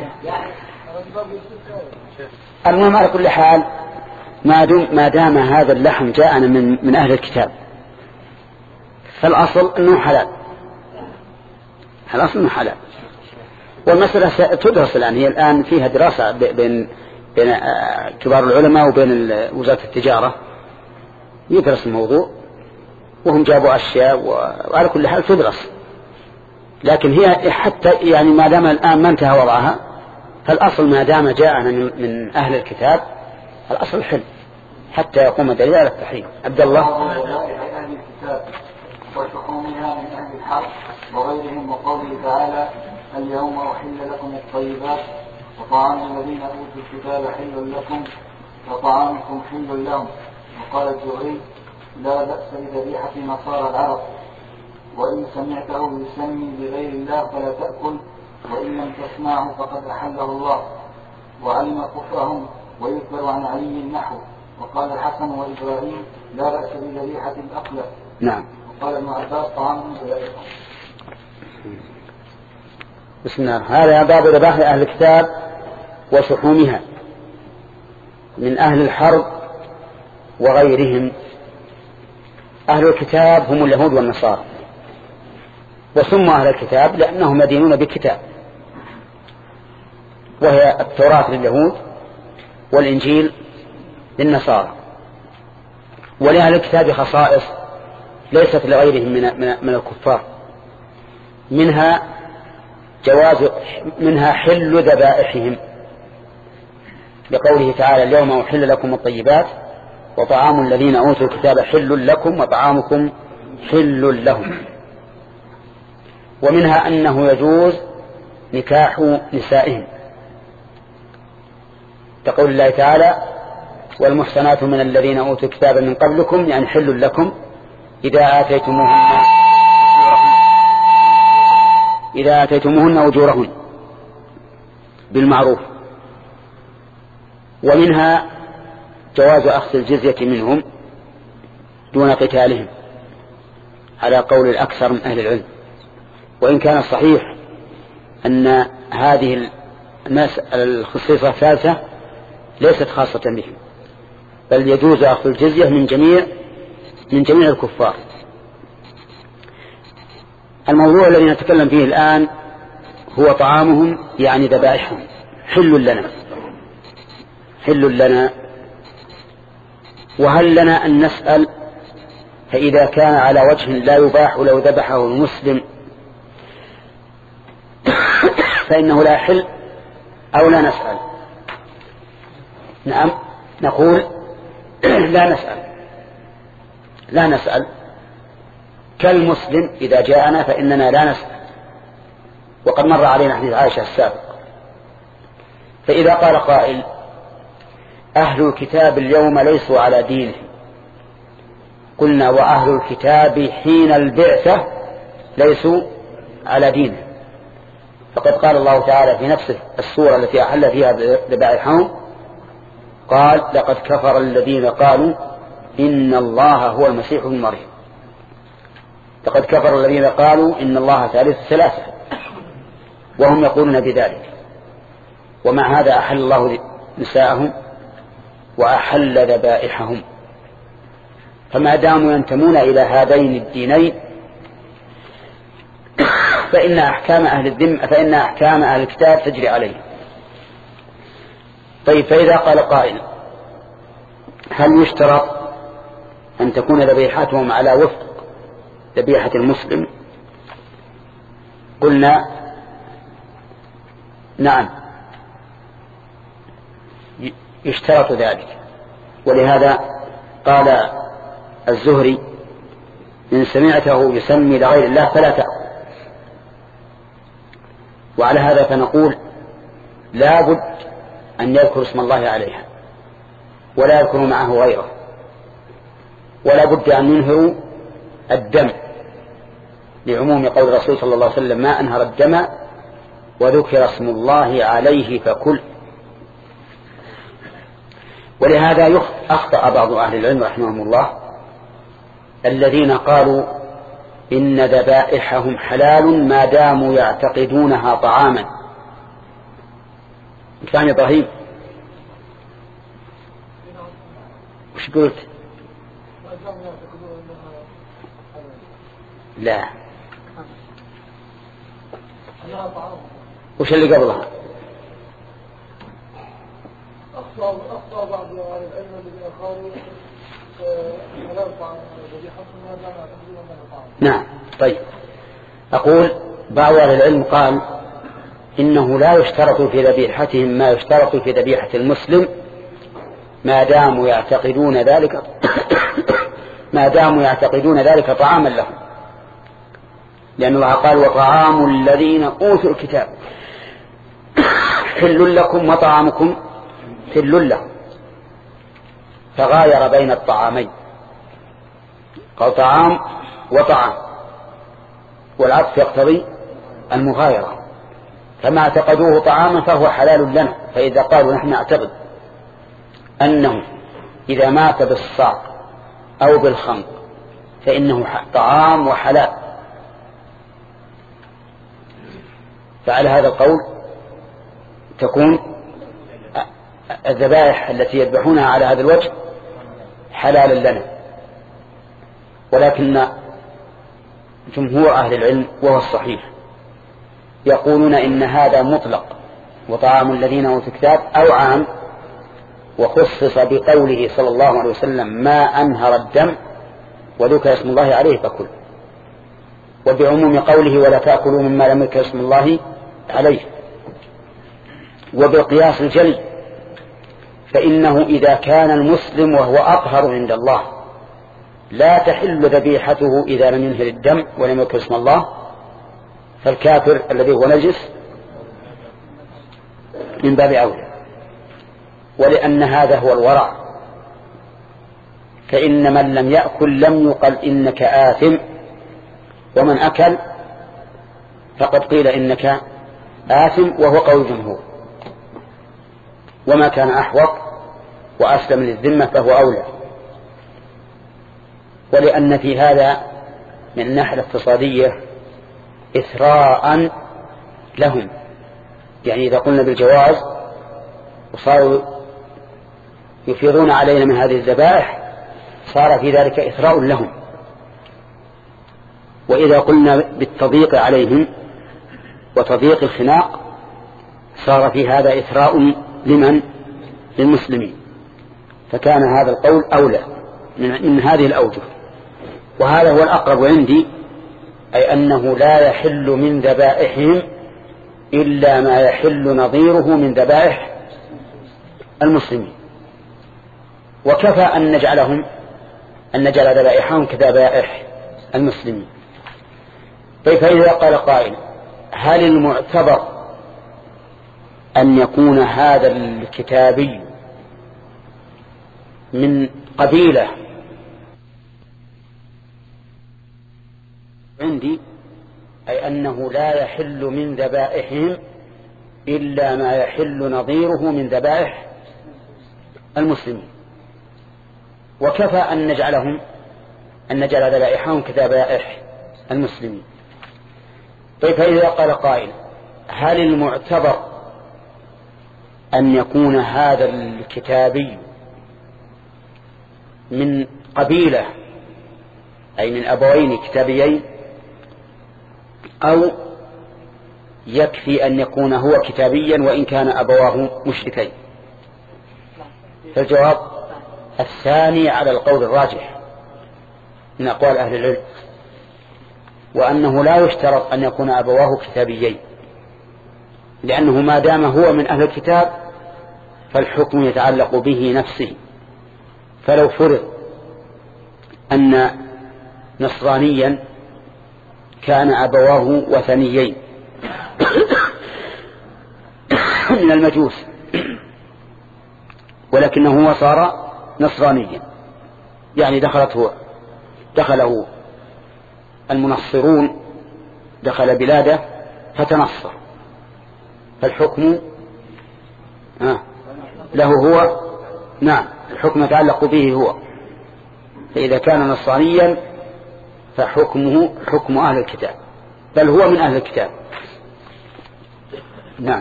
المهم على كل حال ما دام ما دام هذا اللحم جاءنا من من أهل الكتاب فالأصل أنه حلال. الأصل أنه حلال. والمسألة تدرس الآن، هي الآن فيها دراسة بين بين كبار العلماء وبين وزارة التجارة، يدرس الموضوع وهم جابوا أشياء، وعلى كل حال تدرس. لكن هي حتى يعني ما دام الآن ما انتهى وضعها فالأصل ما دام جاءنا من أهل الكتاب الأصل حل حتى يقوم دليل على التحريم. عبد الله. أهل الكتاب وشحومها من أهل الحق وغيرهم، وقوله تعالى اليوم أحل لكم الطيبات وطعام الذين أوتوا الكتاب حل لكم وطعامكم حل لهم. وقال الزهري لا بأس بذبيحة نصارى العرب، وإن سمعته يسمي بغير الله فلا تأكل، وإن لم تسمعه فقد أحله الله. وعلم كفرهم. ويذكر عن علي النحو. وقال الحسن وإبراهيم لا بأس بذبيحة الأقلة. نعم. وقال ابن عباس طعام ذلك. بسم الله. هذا باب ذبائح أهل الكتاب وشحومها من أهل الحرب وغيرهم. أهل الكتاب هم اليهود والنصارى، وسموا أهل الكتاب لأنهم يدينون بالكتاب، وهي التوراة لليهود والإنجيل للنصارى. ولأهل الكتاب خصائص ليست لغيرهم من من الكفار، منها جواز منها حل ذبائحهم لقوله تعالى اليوم أحل لكم الطيبات وطعام الذين أوتوا الكتاب حل لكم وطعامكم حل لهم. ومنها أنه يجوز نكاح نسائهم، كقول الله تعالى والمحصنات من الذين أوتوا الكتاب من قبلكم يعني حل لكم إذا آتيتموهن إذا آتيتموهن أجورهن بالمعروف. ومنها جواز أخذ الجزية منهم دون قتالهم على قول الأكثر من أهل العلم، وإن كان الصحيح أن هذه الخصيصة الثالثة ليست خاصة بهم، بل يجوز أخذ الجزية من جميع من جميع الكفار. الموضوع الذي نتكلم فيه الآن هو طعامهم يعني ذبائحهم حل لنا حل لنا وهل لنا أن نسأل فإذا كان على وجه لا يباح لو ذبحه المسلم فإنه لا يحل أو لا نسأل؟ نعم نقول لا نسأل لا نسأل كالمسلم إذا جاءنا فإننا لا نسأل، وقد مر علينا حديث عائشة السابق. فإذا قال قائل أهل الكتاب اليوم ليسوا على دينه، قلنا وأهل الكتاب حين البعثة ليسوا على دينه، فقد قال الله تعالى في نفس السورة التي أحل فيها ذبائحهم قال لقد كفر الذين قالوا إن الله هو المسيح ابن مريم، لقد كفر الذين قالوا إن الله ثالث ثلاثة وهم يقولون بذلك، ومع هذا أحل الله نساءهم وأحل ذبائحهم. فما داموا ينتمون إلى هذين الدينين فإن أحكام أهل الذمة فإن أحكام أهل الكتاب تجري عليه. طيب فإذا قال قائل هل يشترط أن تكون ذبيحتهم على وفق ذبيحة المسلم؟ قلنا نعم يشترط ذلك، ولهذا قال الزهري إن سمعته يسمي لغير الله فلا تأكل. وعلى هذا فنقول لا بد أن يذكر اسم الله عليها ولا يذكر معه غيره، ولا بد أن ينهروا الدم لعموم قول الرسول صلى الله عليه وسلم ما أنهر الدم وذكر اسم الله عليه فكل. ولهذا أخطأ بعض أهل العلم رحمهم الله الذين قالوا إن ذبائحهم حلال ما داموا يعتقدونها طعاما. كان إبراهيم وش قلت؟ لا وش اللي قبلها؟ أخطأ بعض أهل العلم الذين قالوا حلال طعام ذبيحتهم ما دام يعتقدون أنها طعام. نعم. طيب أقول بعض أهل العلم قال إنه لا يشترط في ذبيحتهم ما يشترط في ذبيحة المسلم ما داموا يعتقدون ذلك ما داموا يعتقدون ذلك طعاما لهم، لأن الله قال وطعام الذين أوتوا الكتاب حل لكم وطعامكم حل لهم، فغاير بين الطعامين قال طعام وطعام، والعطف يقتضي المغايرة، فما اعتقدوه طعاما فهو حلال لنا. فإذا قالوا نحن نعتقد أنه إذا مات بالصعق أو بالخنق فإنه طعام وحلال، فعلى هذا القول تكون الذبائح التي يذبحونها على هذا الوجه حلالا لنا. ولكن جمهور أهل العلم وهو الصحيح يقولون إن هذا مطلق وطعام الذين أوتوا الكتاب أو عام، وخصص بقوله صلى الله عليه وسلم ما أنهر الدم وذكر اسم الله عليه فكل، وبعموم قوله ولا تأكلوا مما لم يذكر اسم الله عليه. وبالقياس الجلي فإنه إذا كان المسلم وهو أطهر عند الله لا تحل ذبيحته إذا لم ينهر الدم ولم يذكر اسم الله، فالكافر الذي هو نجس من باب أولى. ولأن هذا هو الورع، فإن من لم يأكل لم يقل إنك آثم، ومن أكل فقد قيل إنك آثم، وهو قول الجمهور. وما كان أحوط وأسلم للذمة فهو أولى. ولأن في هذا من الناحية الاقتصادية إثراء لهم، يعني إذا قلنا بالجواز وصاروا يفيضون علينا من هذه الذبائح صار في ذلك إثراء لهم. وإذا قلنا بالتضييق عليهم وتضييق الخناق صار في هذا إثراء لمن؟ للمسلمين. فكان هذا القول أولى من, من هذه الأوجه. وهذا هو الأقرب عندي، أي أنه لا يحل من ذبائحهم إلا ما يحل نظيره من ذبائح المسلمين. وكفى أن نجعلهم أن نجعل ذبائحهم كذبائح المسلمين. طيب فإذا قال قائل هل المعتبر أن يكون هذا الكتابي من قبيلة عندي، أي أنه لا يحل من ذبائحهم إلا ما يحل نظيره من ذبائح المسلمين. وكفى أن نجعلهم أن نجعل ذبائحهم كذبائح المسلمين. طيب فإذا قال قائل هل المعتبر أن يكون هذا الكتابي من قبيلة، أي من أبوين كتابيين، أو يكفي أن يكون هو كتابيا وإن كان أبواه مشركين؟ فالجواب الثاني على القول الراجح من أقوال أهل العلم، وأنه لا يشترط أن يكون أبواه كتابيين، لأنه ما دام هو من أهل الكتاب فالحكم يتعلق به نفسه. فلو فرض أن نصرانيا كان أبواه وثنيين من المجوس، ولكنه هو صار نصرانيا، يعني دخلته دخله المنصرون، دخل بلاده فتنصر، فالحكم آه له هو، نعم الحكم يتعلق به هو. فإذا كان نصرانيا فحكمه حكم أهل الكتاب، بل هو من أهل الكتاب. نعم.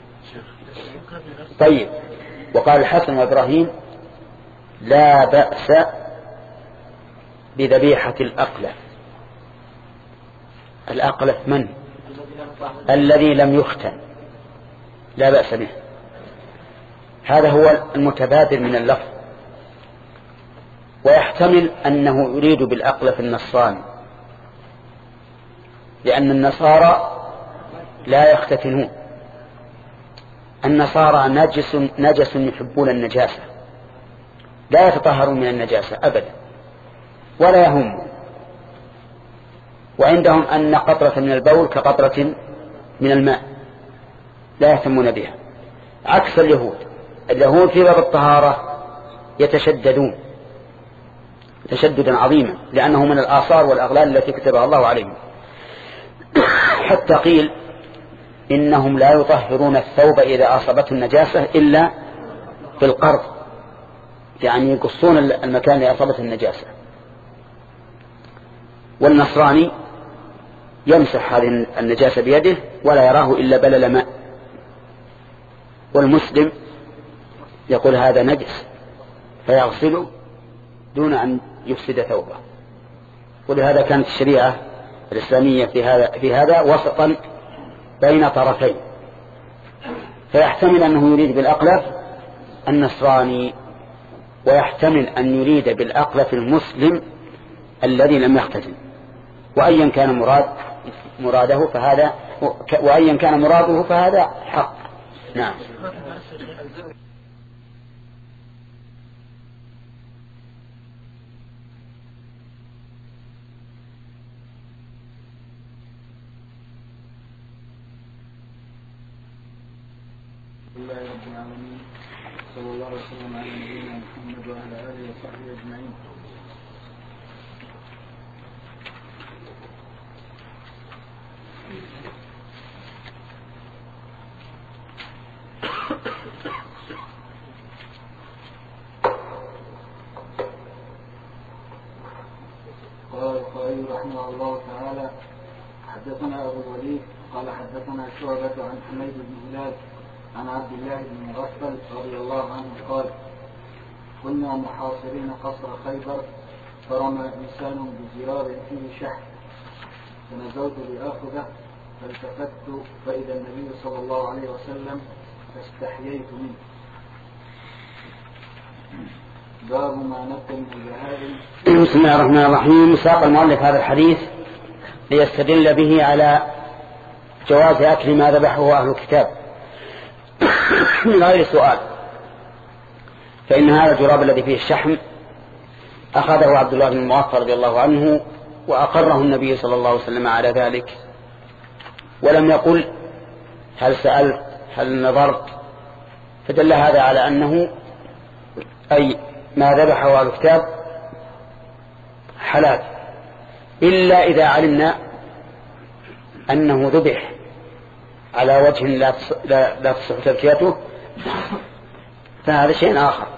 طيب وقال الحسن وإبراهيم لا بأس بذبيحة الأقلف. الأقلف من؟ الذي لم يختن، لا بأس به. هذا هو المتبادر من اللفظ، ويحتمل أنه يريد بالأقلف النصراني، لأن النصارى لا يختتنون. النصارى نجس نجس يحبون النجاسة، لا يتطهرون من النجاسة أبدا ولا يهمون، وعندهم أن قطرة من البول كقطرة من الماء، لا يهتمون بها، عكس اليهود. اليهود في باب الطهارة يتشددون تشددا عظيما، لأنه من الآثار والأغلال التي كتبها الله عليهم. حتى قيل إنهم لا يطهرون الثوب إذا أصابته النجاسة إلا بالقرض، يعني يقصون المكان اللي أصابته النجاسة. والنصراني يمسح هذه النجاسة بيده ولا يراه إلا بلل ماء، والمسلم يقول هذا نجس فيغسله دون أن يفسد ثوبه. ولهذا كانت الشريعة الإسلامية في هذا في هذا وسطا بين طرفين، فيحتمل أنه يريد بالأقلف النصراني، ويحتمل أن يريد بالأقلف المسلم الذي لم يختتن، وأيا كان مراد مراده فهذا وأيا كان مراده فهذا حق. نعم. لله رب العالمين، صلى الله وسلم على نبينا محمد وعلى آله وصحبه أجمعين. قال القائل رحمه الله تعالى: حدثنا أبو الوليد قال حدثنا شعبة عن حميد بن هلال عن عبد الله بن مغفل رضي الله عنه قال: كنا محاصرين قصر خيبر فرمى إنسان بزرار فيه شحم فنزلت لآخذه فالتفت فإذا النبي صلى الله عليه وسلم فاستحييت منه. باب ما نبت من البهائم. بسم الله الرحمن الرحيم. ساق المؤلف هذا الحديث ليستدل به على جواز أكل ما ذبحه أهل الكتاب من غير سؤال، فإن هذا الجراب الذي فيه الشحم أخذه عبد الله بن المغفل رضي الله عنه وأقره النبي صلى الله عليه وسلم على ذلك، ولم يقل هل سألت هل نظرت، فدل هذا على أنه أي ما ذبحه أهل الكتاب حلال، إلا إذا علمنا أنه ذبح على وجه لا تصح تذكيته فهذا شيء آخر.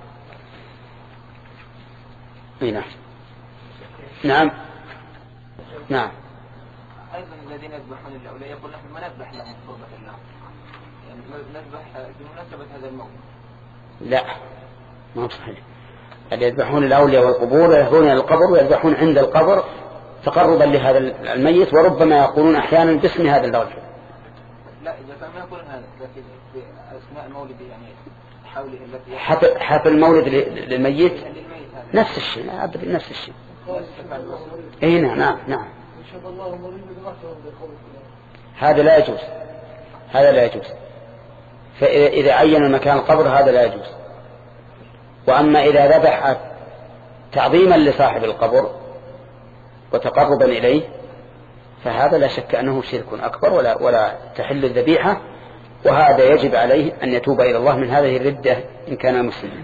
نعم نعم نعم. أيضا الذين يذبحون الأولياء يقول نحن ما نذبح لهم قربة الله، يعني نذبح بمناسبة هذا الموت. لا ما هو صحيح. اللي يذبحون الأولياء والقبور يذبحون إلى القبر ويذبحون عند القبر تقربا لهذا الميت، وربما يقولون أحيانا باسم هذا الرجل. لا إذا كان ما يقولون هذا، لكن في أثناء المولد يعني حوله التي حفل حفل المولد للميت نفس الشيء، نفس الشيء. اي نعم نعم نعم. هذا لا يجوز، هذا لا يجوز. فإذا عين مكان القبر هذا لا يجوز. وأما إذا ذبح تعظيما لصاحب القبر وتقربا إليه فهذا لا شك أنه شرك أكبر ولا ولا تحل الذبيحة، وهذا يجب عليه أن يتوب إلى الله من هذه الردة إن كان مسلما.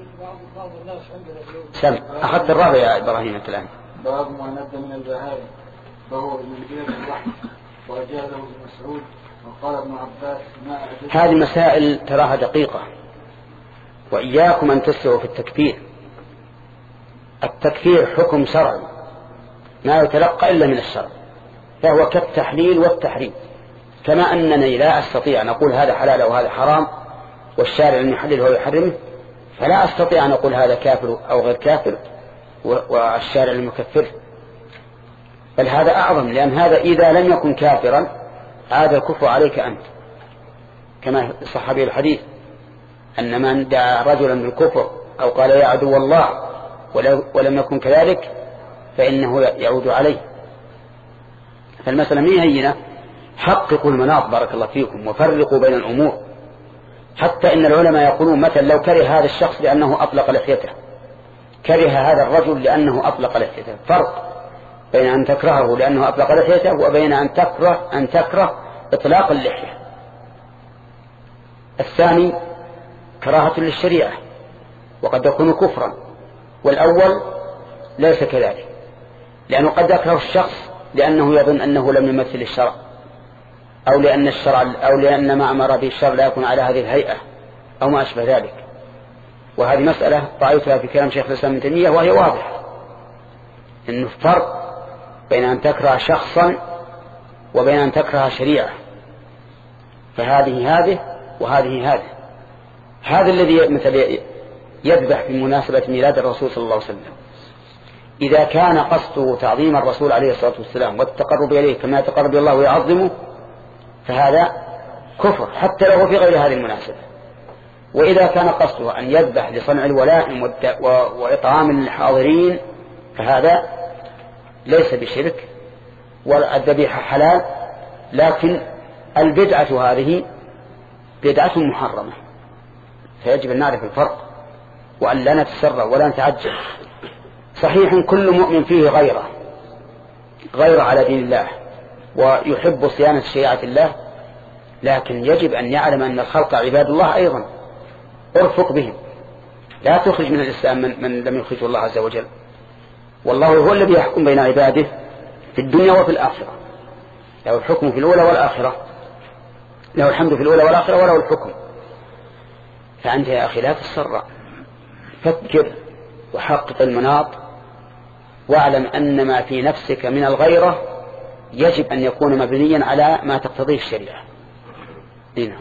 سم أخذت الرابع يا إبراهيم الآن. باب ما نبت من البهائم فهو من غير اللحم وأجازه ابن مسعود وقال ابن عباس ما أجازه. هذه مسائل تراها دقيقة، وإياكم أن تسلوا في التكفير. التكفير حكم شرعي ما يتلقى إلا من الشرع، فهو كالتحليل والتحريم، كما أنني لا أستطيع أن أقول هذا حلال وهذا حرام والشارع المحلل هو يحرمه، فلا أستطيع أن أقول هذا كافر أو غير كافر والشارع المكفر، بل هذا أعظم، لأن هذا إذا لم يكن كافرا هذا الكفر عليك أنت، كما صح به الحديث أن من دعا رجلا بالكفر أو قال يا عدو الله ولم يكن كذلك فإنه يعود عليه. فالمسألة مين هينة، حققوا المناط بارك الله فيكم وفرقوا بين الأمور، حتى إن العلماء يقولون مثلا لو كره هذا الشخص لأنه أطلق لحيته، كره هذا الرجل لأنه أطلق لحيته، فرق بين أن تكرهه لأنه أطلق لحيته وبين أن تكره أن تكره إطلاق اللحية. الثاني كراهة للشريعة وقد يكون كفرا، والأول ليس كذلك، لأنه قد يكره الشخص لأنه يظن أنه لم يمثل الشرع، أو لأن الشرع أو لأن ما أمر به الشرع لا يكون على هذه الهيئة أو ما أشبه ذلك. وهذه مسألة رأيتها في كلام شيخ الإسلام ابن تيمية وهي واضحة، إنه فرق بين أن تكره شخصا وبين أن تكره شريعة، فهذه هذه وهذه هذه. هذا الذي مثل يذبح في مناسبة ميلاد الرسول صلى الله عليه وسلم، إذا كان قصده تعظيم الرسول عليه الصلاة والسلام والتقرب إليه كما يتقرب الله ويعظمه فهذا كفر حتى لو في غير هذه المناسبة. وإذا كان قصده أن يذبح لصنع الولائم وإطعام الحاضرين فهذا ليس بشرك، والذبيحة حلال، لكن البدعة هذه بدعة محرمة، فيجب أن نعرف الفرق وأن لا نتسرع ولا نتعجل. صحيح كل مؤمن فيه غيره غير على دين الله ويحب صيانة شريعة الله، لكن يجب أن يعلم أن الخلق عباد الله أيضا، ارفق بهم، لا تخرج من الإسلام من, من لم يخرجه الله عز وجل. والله هو الذي يحكم بين عباده في الدنيا وفي الآخرة، له الحكم في الأولى والآخرة، له الحمد في الأولى والآخرة وله الحكم. فأنت يا أخي لا تسرع، فكر وحقق المناط، واعلم أن ما في نفسك من الغيرة يجب أن يكون مبنيا على ما تقتضيه الشريعة. هنا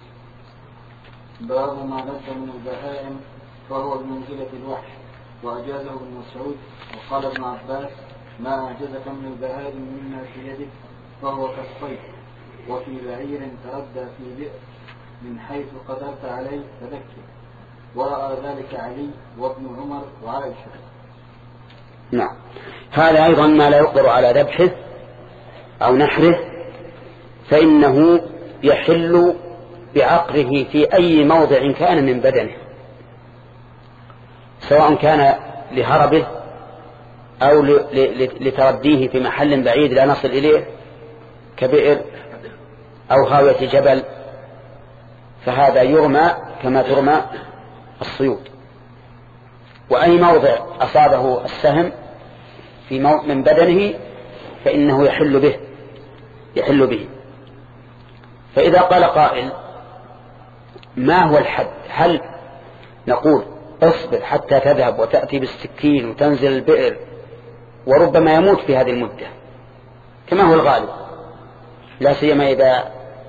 باب ما نزل من البهائم فهو بمنزلة الوحي، وأجازه ابن مسعود. وقال ابن عباس: ما أعجزك من البهائم مما في يدك فهو كالصيد، وفي بعير تردى في بئر من حيث قدرت عليه فذكر. ورأى ذلك علي وابن عمر وعائشة. نعم، هذا أيضا ما لا يقدر على ذبحه أو نحره فإنه يحل بعقره في أي موضع كان من بدنه، سواء كان لهربه أو لترديه في محل بعيد لا نصل إليه كبئر أو هاوية جبل، فهذا يرمى كما ترمى الصيود. وأي موضع أصابه السهم في من بدنه فإنه يحل به يحل به. فإذا قال قائل: ما هو الحد؟ هل نقول اصبر حتى تذهب وتأتي بالسكين وتنزل البئر وربما يموت في هذه المدة كما هو الغالب، لا سيما إذا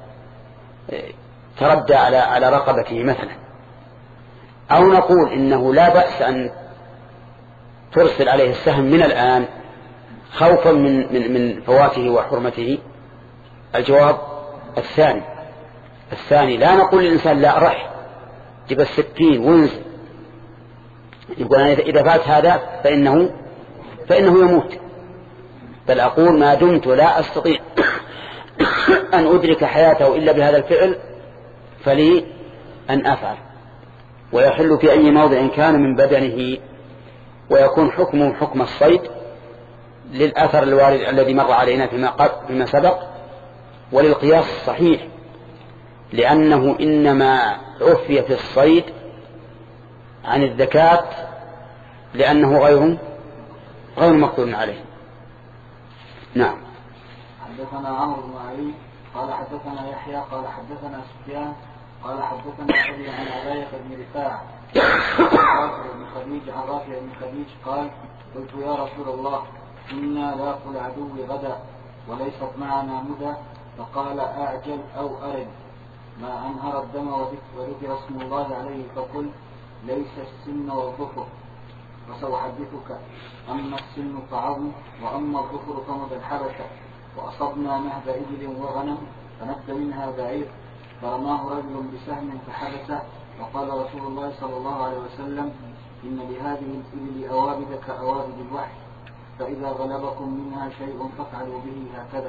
تردى على على رقبته مثلا، أو نقول إنه لا بأس أن ترسل عليه السهم من الآن خوفا من من من فواته وحرمته؟ الجواب الثاني الثاني لا نقول للإنسان لا رح جب السكين وانزل، يقول إذا فات هذا فإنه فإنه يموت، بل أقول ما دمت لا أستطيع أن أدرك حياته إلا بهذا الفعل فلي أن أفعل. ويحل في أي موضع كان من بدنه، ويكون حكمه حكم الصيد للأثر الوارد الذي مر علينا فيما قبل فيما سبق، وللقياس الصحيح، لأنه إنما عفي في الصيد عن الزكاة لأنه غير غير مقدور عليه. نعم. حدثنا عمرو بن علي قال حدثنا يحيى قال حدثنا سفيان قال حدثنا أبي عن عباية بن رفاعة رافع بن خديج عن رافع بن خديج قال: قلت يا رسول الله إنا لاقوا العدو غدا وليست معنا مدى، فقال: أعجل أو أرد ما أنهر الدم وذكر اسم الله عليه فقل: ليس السن والظفر، وسأحدثك. أما السن فعظم، وأما الظفر فمد الحبشة، وأصبنا نهب إبل وغنم فنبت منها بعير، فرماه رجل بسهم فحبسه، وقال رسول الله صلى الله عليه وسلم: إن لهذه الإبل أوابد كأوابد الوحي، فإذا غلبكم منها شيء فافعلوا به هكذا.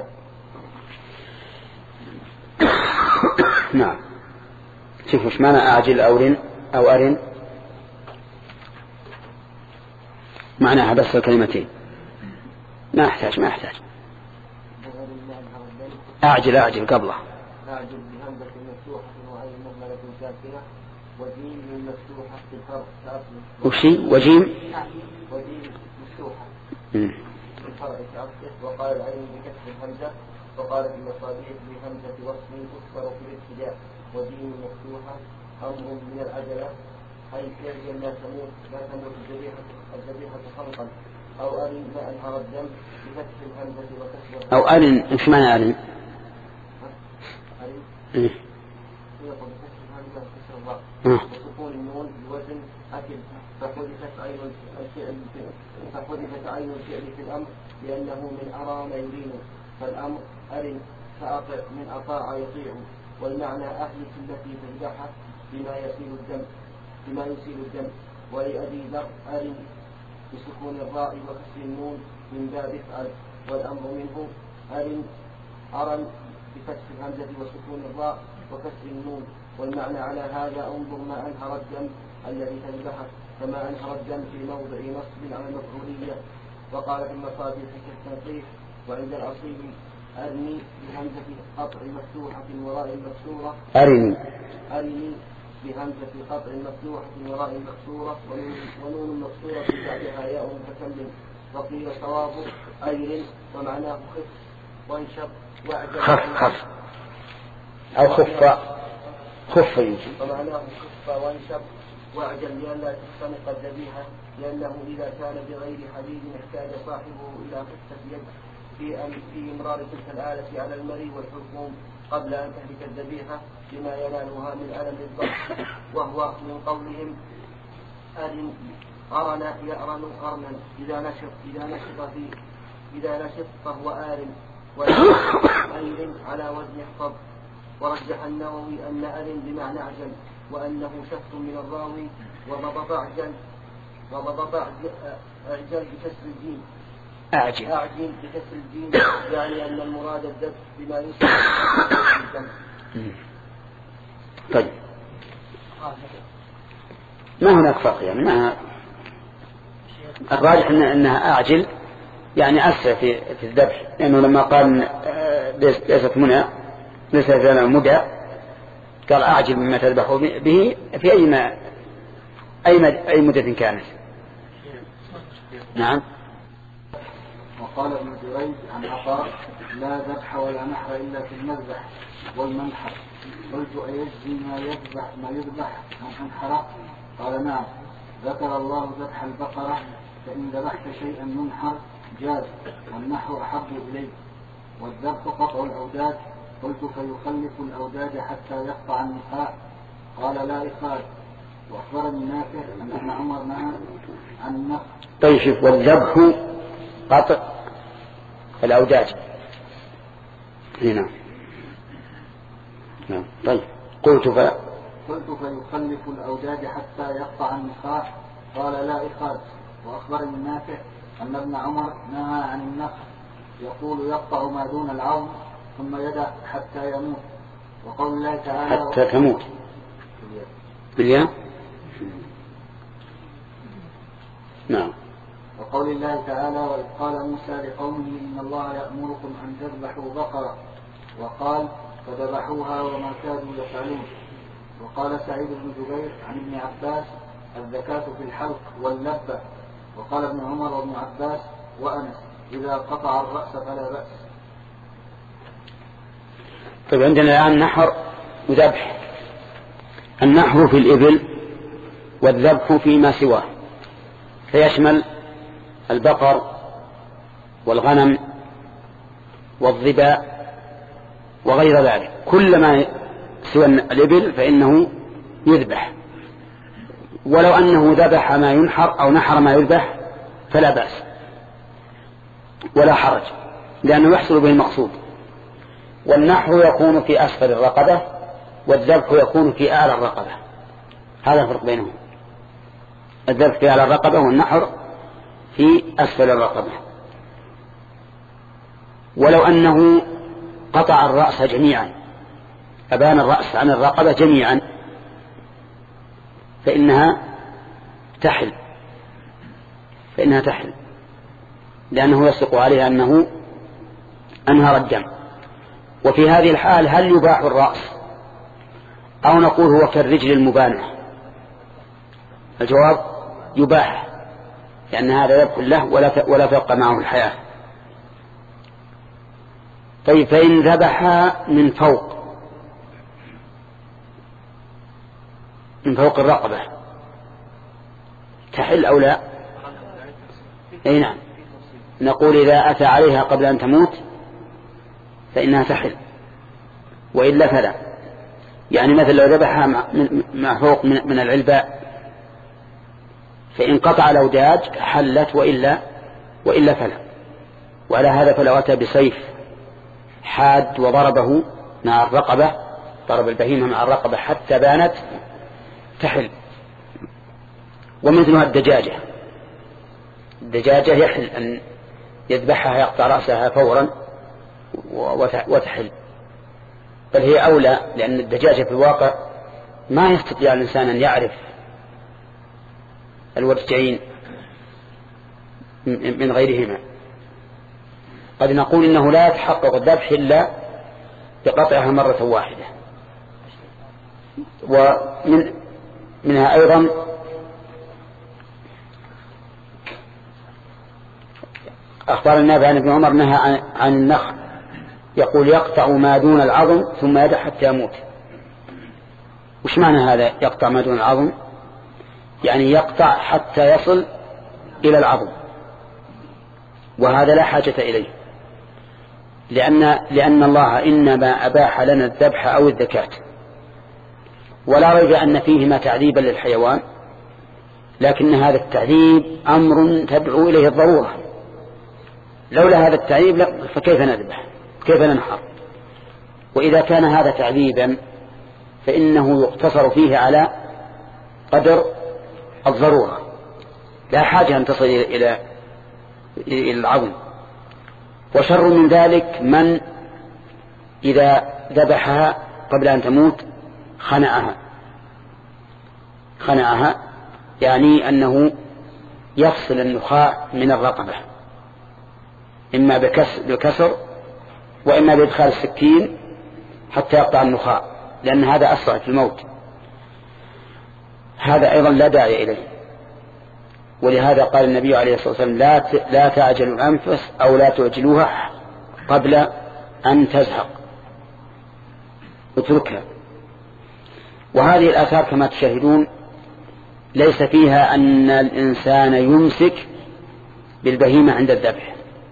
نعم. شوف وش معنى أعجل أو أو أرن؟ معناها بس الكلمتين، ما أحتاج ما أحتاج أعجل أعجل قبله. أعجل بهمزة مفتوحة وعين مهملة ساكنة وجيم مفتوحة في الحرف كأصل. وشي وجيم وجيم مفتوحة في الحرف كأصل. وقال العين بكسر الهمزة، وقال في المصابيح بهمزة وصل تكسر في الابتداء. وجيم مفتوحة أمر من العجلة، أي كرجل لا تموت لا تموت الذبيحة الذبيحة خلقا. أو أرن ما أنهر الدم بفتح الهمزة وكسر. أو أرن إيش معنى أرن؟ أرن إيه؟ يقول بفتح الهمزة وكسر الراء وسكون النون بوزن أكل، فحذفت عين الفعل فحذفت عين الفعل في الأمر لأنه من أرى ما يرين، فالأمر أرن فأطع من أطاع يطيع. والمعنى أهلك التي تذبحها بما يسيل الدم بما يسيل الدم. ولأبي ذر أرن بسكون الراء وكسر النون من باب افعل، والأمر منه أرن أرن بفتح الهمزة وسكون الراء وكسر النون. والمعنى على هذا انظر ما أنهر الدم الذي تذبحه، كما أنهر الدم في موضع نصب على المفعولية. وقال في المصابيح كالتنقيح. وعند الأصيل أرني بهمزة قطع مفتوحة وراء مكسورة أرني أرني بهمزة قطع مفتوحة وراء مكسورة ونون مكسورة بعدها ياء متكلم. وقيل صواب أير ومعناه خف وانشق وأعجل خف خف أو خف خف يمكن ومعناه خف وانشق وأعجل لئلا تختنق الذبيحة لأنه إذا كان بغير حديد احتاج صاحبه إلى خفة يد في في إمرار تلك الآلة على المري والحكوم قبل أن تهلك الذبيحة لما ينالها من ألم الضغط. وهو من قولهم أرن أرن يأرن أرنا إذا نشط إذا نشط في إذا نشط فهو آرن وأير على وزن احفظ. ورجح النووي أن أرن بمعنى أعجل وأنه شخص من الراوي وضبط أعجل وضبط أعجل بكسر الجيم أعجل أعجل بكسر الجيم يعني أن المراد الذبح بما يسمى بالدم. طيب ما هناك فرق يعني ما الراجح إن أنها أعجل يعني أسرع في في الذبح لأنه لما قال ليست منى ليست لنا مدى قال أعجل مما تذبح به في أي ما أي مد أي مدة كانت. نعم. وقال ابن جريج عن عطاء لا ذبح ولا نحر إلا في المذبح والمنحر. قلت أيجزي ما يذبح ما يذبح عن أنحره؟ قال نعم. ذكر الله ذبح البقرة فإن ذبحت شيئا منحر جاز والنحر أحب إليه. والذبح قطع الأوداج. قلت فيخلف الأوداج حتى يقطع النخاع؟ قال لا إخراج. وأخبرني نافع أن ابن عمر نهى عن النخل. طيب شوف والذبح قطع الأوداج هنا. نعم. طيب قلت ف قلت فيخلف الأوداج حتى يقطع النخاع؟ قال لا إخراج. وأخبرني نافع أن ابن عمر نهى عن النخل يقول يقطع ما دون العظم ثم يدع حتى يموت. وقول الله تعالى حتى تموت بالياء. نعم. وقول الله تعالى وإذ قال موسى لقومه إن الله يأمركم أن تذبحوا بقرة وقال فذبحوها وما كادوا يفعلون. وقال سعيد بن جبير عن ابن عباس الزكاة في الحلق واللبة. وقال ابن عمر وابن عباس وأنس إذا قطع الرأس فلا بأس. طيب عندنا الآن نحر وذبح. النحر في الإبل والذبح فيما سواه فيشمل البقر والغنم والظباء وغير ذلك. كل ما سوى الإبل فإنه يذبح ولو أنه ذبح ما ينحر أو نحر ما يذبح فلا بأس ولا حرج لأنه يحصل به المقصود. والنحر يكون في أسفل الرقبة والذبح يكون في أعلى الرقبة. هذا الفرق بينهم. الذبح في أعلى الرقبة والنحر في أسفل الرقبة. ولو أنه قطع الرأس جميعا أبان الرأس عن الرقبة جميعا فإنها تحل فإنها تحل لأنه يصدق عليها أنه أنهر الدم. وفي هذه الحال هل يباح الرأس أو نقول هو كالرجل المبانة؟ الجواب يباح لأن هذا ذبح له ولا تبقى معه الحياة. طيب فإن ذبح من فوق من فوق الرقبة تحل أو لا؟ أي نعم. نقول إذا أتى عليها قبل أن تموت فإنها تحل وإلا فلا. يعني مثل لو ذبحها مع فوق من العلباء فإن قطع الأوداج حلت وإلا وإلا فلا. وعلى هذا فلو أتى بسيف حاد وضربه مع الرقبة ضرب البهيمة مع الرقبة حتى بانت تحل. ومثلها الدجاجة. الدجاجة يحل أن يذبحها يقطع رأسها فورا وتحل بل هي أولى لأن الدجاجة في الواقع ما يستطيع الإنسان أن يعرف الوجهين من غيرهما. قد نقول إنه لا يتحقق الذبح إلا بقطعها مرة واحدة. ومن منها أيضا أخبار النبي عن ابن عمر نهى عن, عن النخل، يقول يقطع ما دون العظم ثم يدع حتى يموت. وش معنى هذا يقطع ما دون العظم؟ يعني يقطع حتى يصل إلى العظم، وهذا لا حاجة إليه، لأن, لأن الله إنما أباح لنا الذبح أو الذكاة، ولا ريب أن فيهما تعذيبا للحيوان، لكن هذا التعذيب أمر تدعو إليه الضرورة. لولا هذا التعذيب فكيف نذبح؟ كيف ننحر؟ وإذا كان هذا تعذيبا فإنه يقتصر فيه على قدر الضرورة، لا حاجة أن تصل إلى إلى العظم. وشر من ذلك من إذا ذبحها قبل أن تموت خنعها خنعها يعني أنه يفصل النخاع من الرقبة، إما بكسر وإما بإدخال السكين حتى يقطع النخاع، لأن هذا أسرع في الموت. هذا أيضا لا داعي إليه، ولهذا قال النبي عليه الصلاة والسلام لا لا تعجلوا الأنفس أو لا تعجلوها قبل أن تزهق، اتركها. وهذه الآثار كما تشاهدون ليس فيها أن الإنسان يمسك بالبهيمة عند الذبح،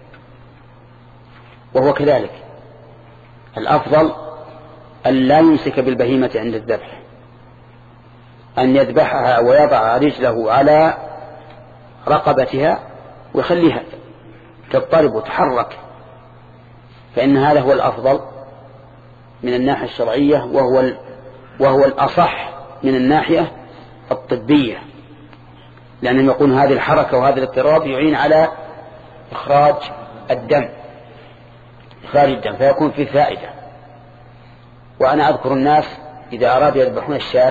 وهو كذلك الأفضل أن لا يمسك بالبهيمة عند الذبح، أن يذبحها ويضع رجله على رقبتها ويخليها تضطرب وتحرك، فإن هذا هو الأفضل من الناحية الشرعية، وهو وهو الأصح من الناحية الطبية، لأنهم يقول هذه الحركة وهذا الاضطراب يعين على إخراج الدم إخراج الدم فيكون في فائدة. وأنا أذكر الناس إذا أرادوا يذبحون الشاة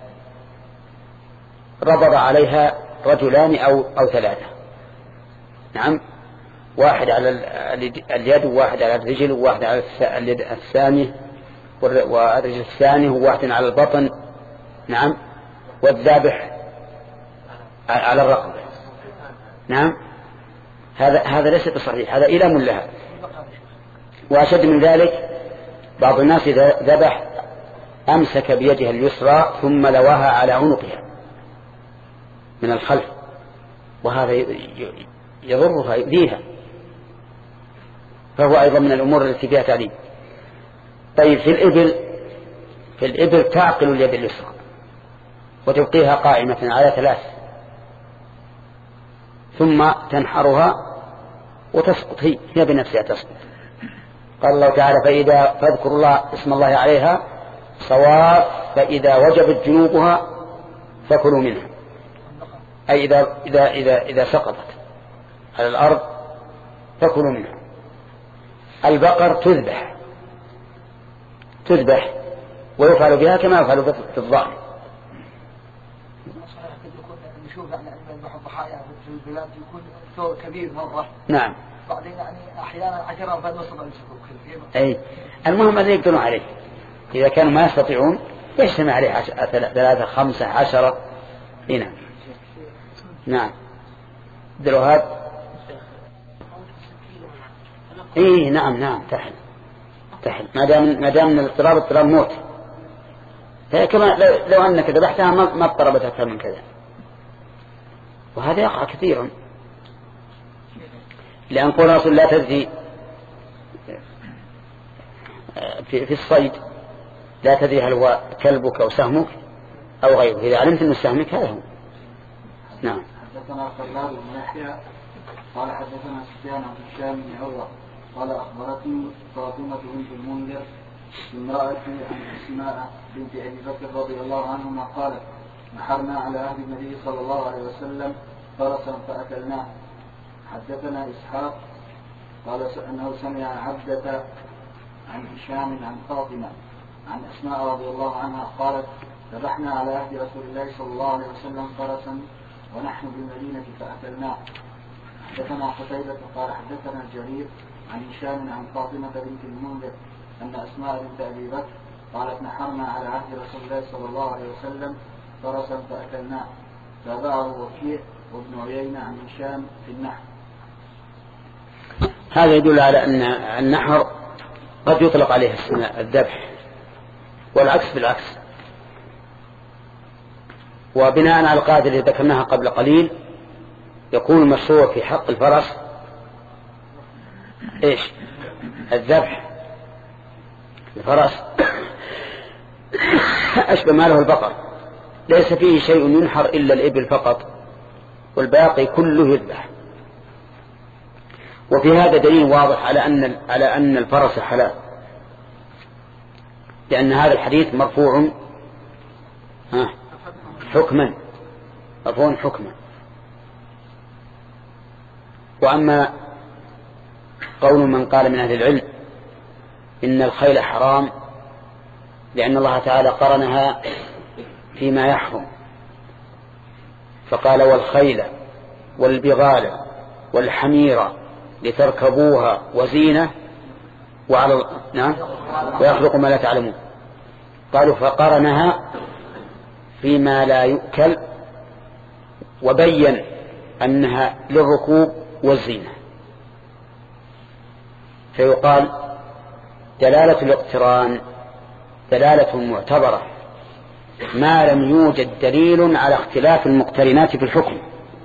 ربط عليها رجلان أو, أو ثلاثة، نعم، واحد على اليد وواحد على الرجل وواحد على اليد الثانية والرجل الثاني وواحد على البطن، نعم، والذابح على الرقبة، نعم. هذا هذا ليس بصحيح، هذا إلام لها. وأشد من ذلك بعض الناس إذا ذبح أمسك بيدها اليسرى ثم لواها على عنقها من الخلف، وهذا يضرها يؤذيها، فهو أيضا من الأمور التي فيها تعذيب. طيب في الإبل في الإبل تعقل اليد اليسرى وتبقيها قائمة على ثلاث ثم تنحرها وتسقط، هي هي بنفسها تسقط. قال الله تعالى فإذا فاذكر الله اسم الله عليها صواف فإذا وجبت جنوبها فكلوا منها، أي إذا, إذا, إذا, إذا سقطت على الأرض فكلوا منها. البقر تذبح تذبح ويفعل بها كما يفعل في الضأن. نشوف يعني يذبح الضحايا في البلاد يكون ثور كبير مرة، نعم، بعدين يعني أحيانا عشرة فنصف يمسكوا. أي المهم أن يقدرون عليه، إذا كانوا ما يستطيعون يجتمع عليه ثلاثة خمسة عشرة. هنا نعم دلوهات. إيه نعم نعم تحل تحل ما دام ما دام الاضطراب اضطراب موت، فكما لو, لو أنك ذبحتها ما اضطربت أكثر من كذا. وهذا يقع كثيرا، لأن قول رسول لا تدري في, في الصيد لا تدري هل هو كلبك أو سهمك أو غيره، إذا علمت أنه سهمك هذا هو. نعم. حدثنا خلاد بن يحيى قال حدثنا سفيان عن هشام بن عروة قال أخبرتني فاطمة بنت المنذر امرأة عن أسماء بنت أبي بكر رضي الله عنهما قالت نحرنا على عهد النبي صلى الله عليه وسلم فرسا فأكلناه. حدثنا إسحاق قال أنه سمع عبدة عن هشام عن فاطمة عن أسماء رضي الله عنها قالت ذبحنا على عهد رسول الله صلى الله عليه وسلم فرسا ونحن بالمدينة فأكلناه. حدثنا قتيبة قال حدثنا جرير عن هشام عن فاطمة بنت المنذر أن أسماء بنت أبي بكر قالت نحرنا على عهد رسول الله صلى الله عليه وسلم فرسا فأكلناه. تابعه وكيع وابن عيينة عن هشام في النحر. هذا يدل على أن النحر قد يطلق عليه الذبح والعكس بالعكس. وبناء على القاعدة التي ذكرناها قبل قليل يكون المشروع في حق الفرس ايش؟ الذبح. الفرس أشبه ما له البقر، ليس فيه شيء ينحر إلا الإبل فقط والباقي كله يذبح. وفي هذا دليل واضح على أن على أن الفرس حلال، لأن هذا الحديث مرفوع حكما مرفوع حكما. وأما قول من قال من أهل العلم إن الخيل حرام لأن الله تعالى قرنها فيما يحرم، فقال والخيل والبغال والحمير لتركبوها وزينة وعلى نعم ويخلق ما لا تعلمون. قالوا فقرنها فيما لا يؤكل وبين أنها للركوب والزينة، فيقال دلالة الاقتران دلالة معتبرة ما لم يوجد دليل على اختلاف المقترنات في الحكم.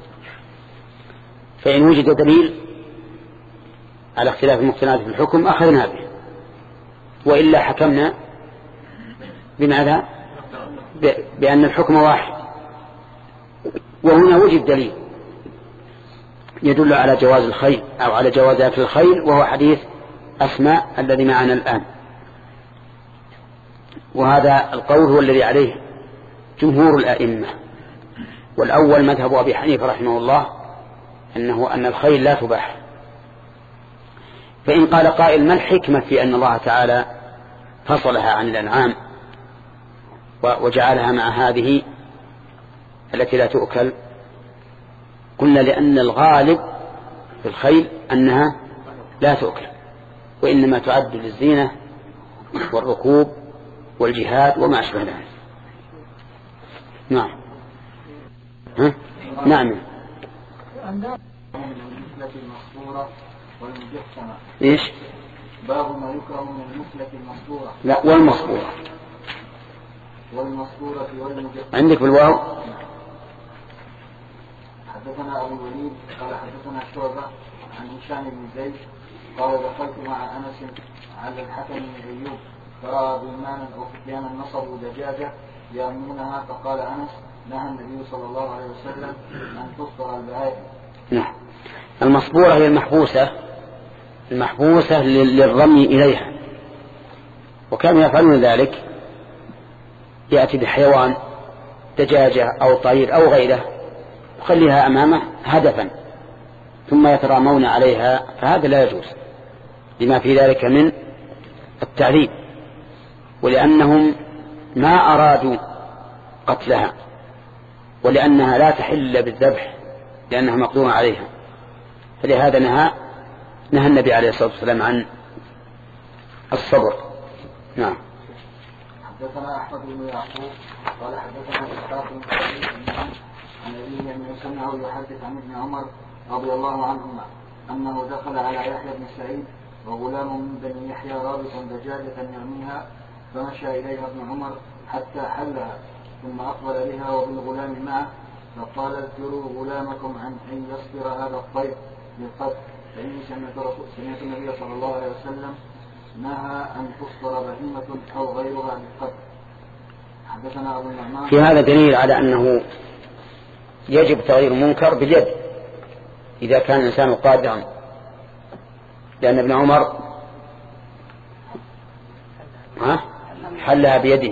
فإن وجد دليل على اختلاف المقترنات في الحكم أخذنا به، وإلا حكمنا بماذا؟ بأن الحكم واحد. وهنا وجد دليل يدل على جواز الخيل أو على جواز أكل الخيل، وهو حديث أسماء الذي معنا الآن. وهذا القول هو الذي عليه جمهور الأئمة. والأول مذهب أبي حنيفة رحمه الله أنه أن الخيل لا تباح. فإن قال قائل ما الحكمة في أن الله تعالى فصلها عن الأنعام وجعلها مع هذه التي لا تؤكل؟ قلنا لأن الغالب في الخيل أنها لا تؤكل، وإنما تعد للزينة والركوب والجهاد وما أشبه ذلك. نعم ها؟ نعم. إيش؟ باب ما يكره من المثلة المصبورة. لا والمصبورة. والمصبورة والمجحفة. عندك بالواو. حدثنا أبو الوليد قال حدثنا شعبة عن هشام بن زيد قال دخلت مع أنس على الحكم بن أيوب فرأى ظلمانا أو فتيانا نصبوا دجاجة يأمونها، فقال أنس نهى النبي صلى الله عليه وسلم أن تفطر البهائم. نعم. المصبورة هي المحبوسة المحبوسة للرمي إليها، وكانوا يفعلون ذلك، يأتي بحيوان دجاجة أو طير أو غيره يخليها أمامه هدفا ثم يترامون عليها، فهذا لا يجوز لما في ذلك من التعذيب، ولأنهم ما أرادوا قتلها ولأنها لا تحل بالذبح لأنها مقدور عليها، فلهذا نهى نهى النبي عليه الصلاة والسلام عن الصبر. نعم. حدثنا أحمد بن يعقوب قال حدثنا إسحاق بن عن أبيه أنه سمعه يحدث عن ابن عمر رضي الله عنهما أنه دخل على يحيى بن سعيد وغلام من بني يحيى رابطا دجاجة يرميها، فمشى إليها ابن عمر حتى حلها ثم أقبل بها وبالغلام معه، فقال اذكروا غلامكم عن أن يصبر هذا الطير للقتل، فإني سمعت النبي صلى الله عليه وسلم نهى أن تصبر بهيمة أو غيرها للقتل. حدثنا أبو النعمان. في هذا دليل على أنه يجب تغيير المنكر باليد إذا كان الإنسان قادرا، لأن ابن عمر حلها بيده.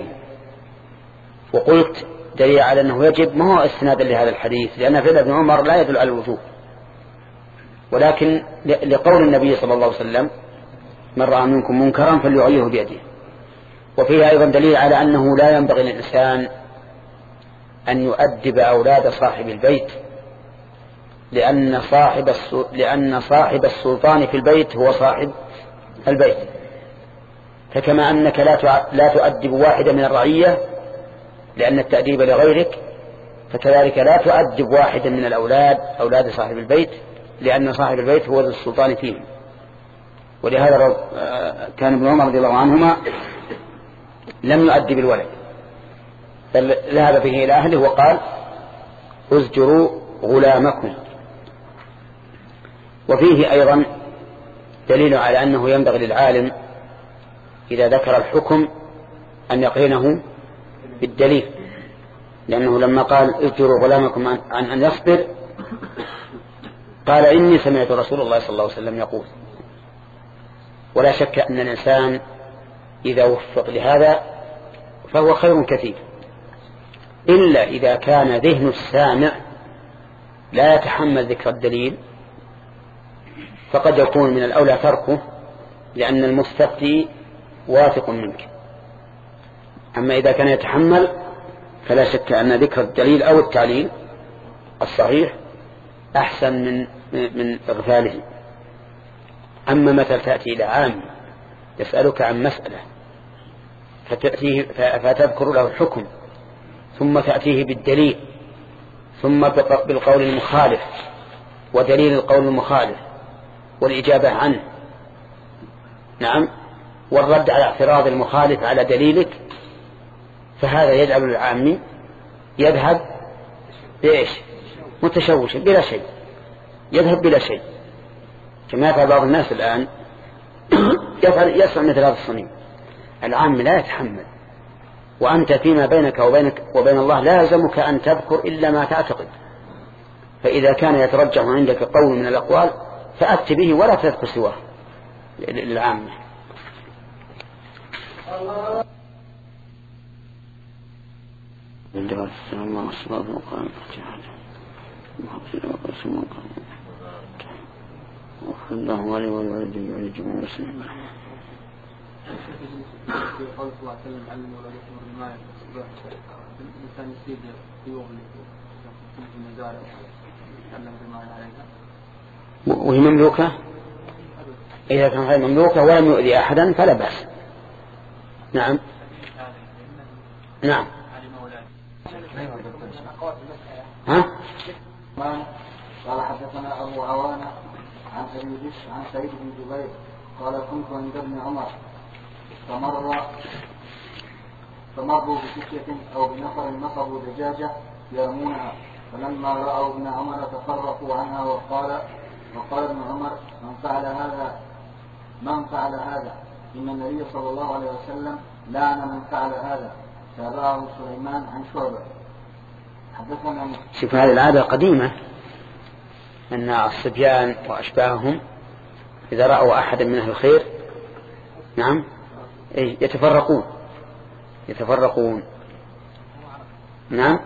وقلت دليل على أنه يجب ما هو استنادا لهذا الحديث، لأن فعل ابن عمر لا يدل على الوجوب، ولكن لقول النبي صلى الله عليه وسلم من رأى منكم منكرا فليغيره بيده. وفيها أيضا دليل على أنه لا ينبغي للإنسان أن يؤدب أولاد صاحب البيت لأن صاحب لأن صاحب السلطان في البيت هو صاحب البيت. فكما أنك لا لا تؤدب واحدة من الرعية لأن التأديب لغيرك، فكذلك لا تؤدب واحدا من الأولاد أولاد صاحب البيت لأن صاحب البيت هو ذو السلطان فيهم. ولهذا كان ابن عمر رضي الله عنهما لم يؤدب الولد، بل ذهب به إلى أهله وقال ازجروا غلامكم. وفيه أيضا دليل على أنه ينبغي للعالم إذا ذكر الحكم أن يقرنه بالدليل، لأنه لما قال ازجروا غلامكم عن أن يصبر قال إني سمعت رسول الله صلى الله عليه وسلم يقول. ولا شك أن الإنسان إذا وفق لهذا فهو خير كثير، إلا إذا كان ذهن السامع لا يتحمل ذكر الدليل فقد يكون من الأولى تركه، لأن المستفتي واثق منك. أما إذا كان يتحمل فلا شك أن ذكر الدليل أو التعليل الصحيح أحسن من من إغفاله. أما مثل تأتي إلى عام يسألك عن مسألة فتأتيه فتذكر له الحكم ثم تأتيه بالدليل ثم بالقول المخالف ودليل القول المخالف والإجابة عنه، نعم، والرد على اعتراض المخالف على دليلك، فهذا يجعل العام يذهب بإيش؟ متشوشا بلا شيء، يذهب بلا شيء. كما يفعل بعض الناس الآن يفعل يسمع مثل هذا الصنيع. العام لا يتحمل، وأنت فيما بينك وبينك وبين الله لا يلزمك أن تذكر إلا ما تعتقد. فإذا كان يترجح عندك قول من الأقوال فأت به ولا تذكر سواه للعامة. الله عليه والولد يعلي جميع المسلمين. في قول صلى الله عليه وسلم علم ولدكم الرماية الإنسان يصيد طيور في المزارع يتعلم الرماية عليها وهي مملوكة، إذا كان غير مملوكة ولم يؤذي أحدا فلا بأس. نعم نعم. ها؟ قال حدثنا أبو عوانة عن أبي بشر عن سعيد بن جبير قال كنت عند ابن عمر فمر فمروا بسكة أو بنفر نصبوا دجاجة يرمونها، فلما رأوا ابن عمر تفرقوا عنها وقال وقال ابن عمر من فعل هذا من فعل هذا إن النبي صلى الله عليه وسلم لعن من فعل هذا. تابعه سليمان عن شعبة. حدثنا شوف هذه العادة القديمة أن الصبيان وأشباههم إذا رأوا أحدا من أهل الخير نعم يتفرقون يتفرقون نعم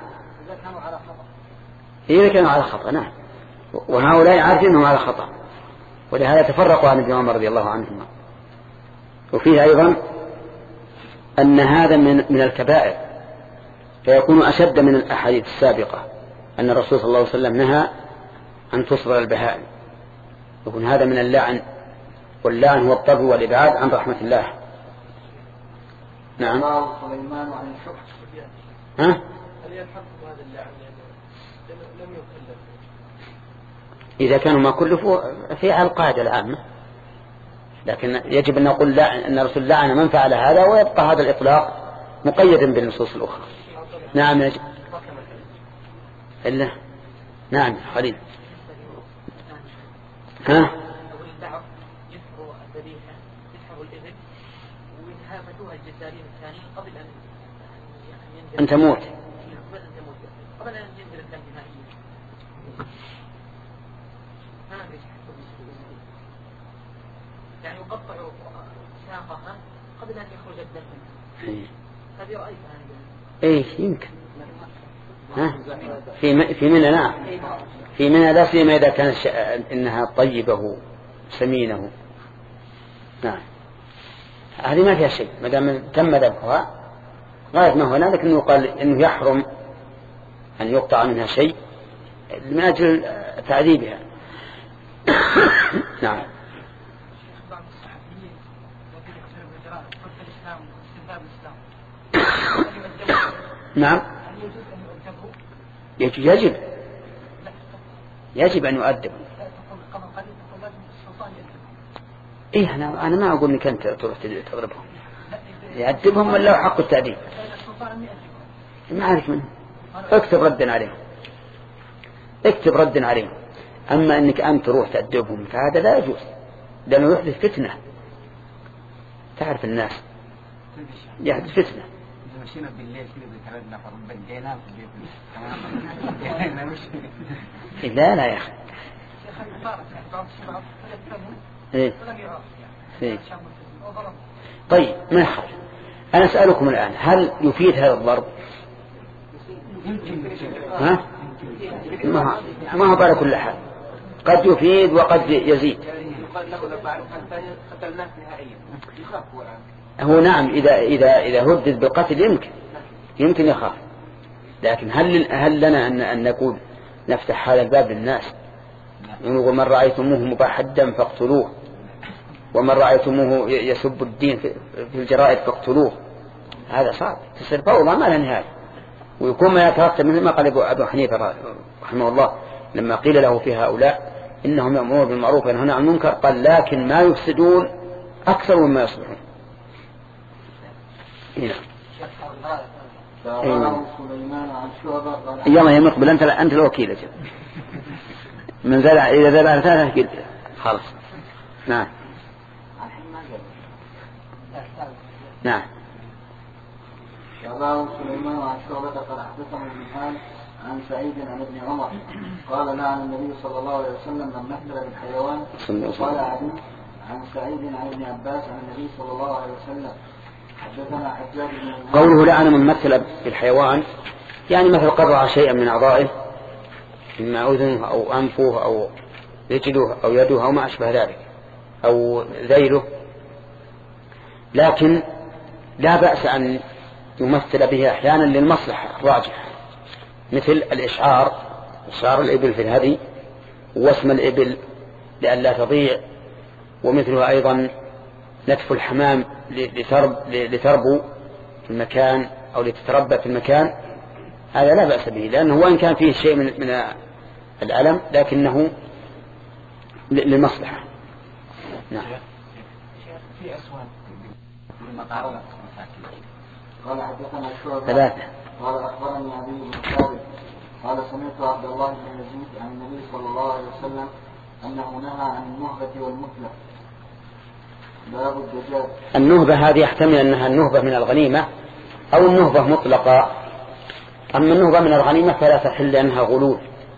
إذا كانوا على خطأ. نعم، وهؤلاء عارفين أنهم على خطأ، ولهذا تفرقوا عن ابن عمر رضي الله عنهما. وفيه أيضا أن هذا من من الكبائر، فيكون أشد من الأحاديث السابقة أن الرسول صلى الله عليه وسلم نهى أن تصبر البهائم، يكون هذا من اللعن، واللعن هو الطرد والإبعاد عن رحمة الله. نعم. سليمان عن الشق. ها؟ هل يلحق هذا اللعن لم يكلف؟ إذا كانوا ما كلفوا في على القاعدة العامة، لكن يجب أن نقول أن الرسول لعن من فعل هذا، ويبقى هذا الإطلاق مقيدا بالنصوص الأخرى. نعم يجب. إلا نعم خليل. ها؟ أن تموت قبل أن ينزل الدم نهائيا. يعني يقطع ساقها قبل أن يخرج الدم. هذه رأيتها. إيه يمكن. ها؟ في في منى نعم. في منى لا سيما إذا كانت ش... إنها طيبة سمينه. نعم. هذه ما فيها شيء ما دام تم ذبحها. غاية ما هنالك أنه قال إنه يحرم أن يقطع منها شيء من أجل تعذيبها. نعم. نعم يجب يجب أن يؤدب. إيه أنا أنا ما أقول إنك أنت تروح تضربهم، يأدبهم ولا حق التأديب؟ ما أعرف منه. اكتب ردا عليهم، اكتب ردا عليهم. أما أنك أنت تروح تأدبهم فهذا لا يجوز، لأنه يحدث فتنة. تعرف الناس يحدث فتنة. مشينا بالليل كده بثلاث نفر بدينا في البيت. لا لا يا أخي. إيه؟ إيه؟ طيب ما يخالف. أنا أسألكم الآن هل يفيد هذا الضرب؟ ها؟ ما ما هو على كل حال، قد يفيد وقد يزيد. هو نعم إذا إذا إذا هدد بالقتل يمكن يمكن يخاف، لكن هل هل لنا أن أن نقول نفتح هذا الباب للناس ونقول من رأيتموه مباح الدم فاقتلوه، ومن رأيتموه يسب الدين في الجرائد فاقتلوه؟ هذا صعب، تصير فوضى ما لها نهاية، ويكون ما يترتب مثل ما قال أبو حنيفة رحمه الله لما قيل له في هؤلاء إنهم يأمرون بالمعروف وينهون عن المنكر، قال لكن ما يفسدون أكثر مما يصلحون. هنا يلا يا مقبل أنت أنت الوكيل من زرع إذا زرع ثلاثة قلت خلاص. نعم نعم. رواه سليمان عن شعبة قال حدثنا ابن عن سعيد عن ابن عمر قال لعن النبي صلى الله عليه وسلم من مثل بالحيوان. قال عدي عن سعيد عن ابن عباس عن النبي صلى الله عليه وسلم حدثنا حجاج بن قوله لعن من مثل بالحيوان يعني مثل قطع شيئا من أعضائه، إما أذنه أو أنفه أو رجله أو يده أو ما أشبه ذلك أو ذيله، لكن لا بأس أن يمثل به أحيانا للمصلحة الراجحة، مثل الإشعار، إشعار الإبل في الهدي واسم الإبل لئلا تضيع، ومثلها أيضا نتف الحمام لترب لتربو في المكان أو لتتربى في المكان، هذا لا بأس به، لأنه وإن كان فيه شيء من من الألم لكنه للمصلحة. نعم. في أسوان المقارنة قال حدثنا شعبة ثلاثة. قال أخبرني أبي بن ثابت قال سمعت عبد الله بن يزيد عن النبي صلى الله عليه وسلم أنه نهى عن النهبة والمثلة. باب الدجاج. النهبة هذه يحتمل أنها النهبة من الغنيمة أو النهبة مطلقة. أما النهبة من الغنيمة فلا تحل لأنها غلول،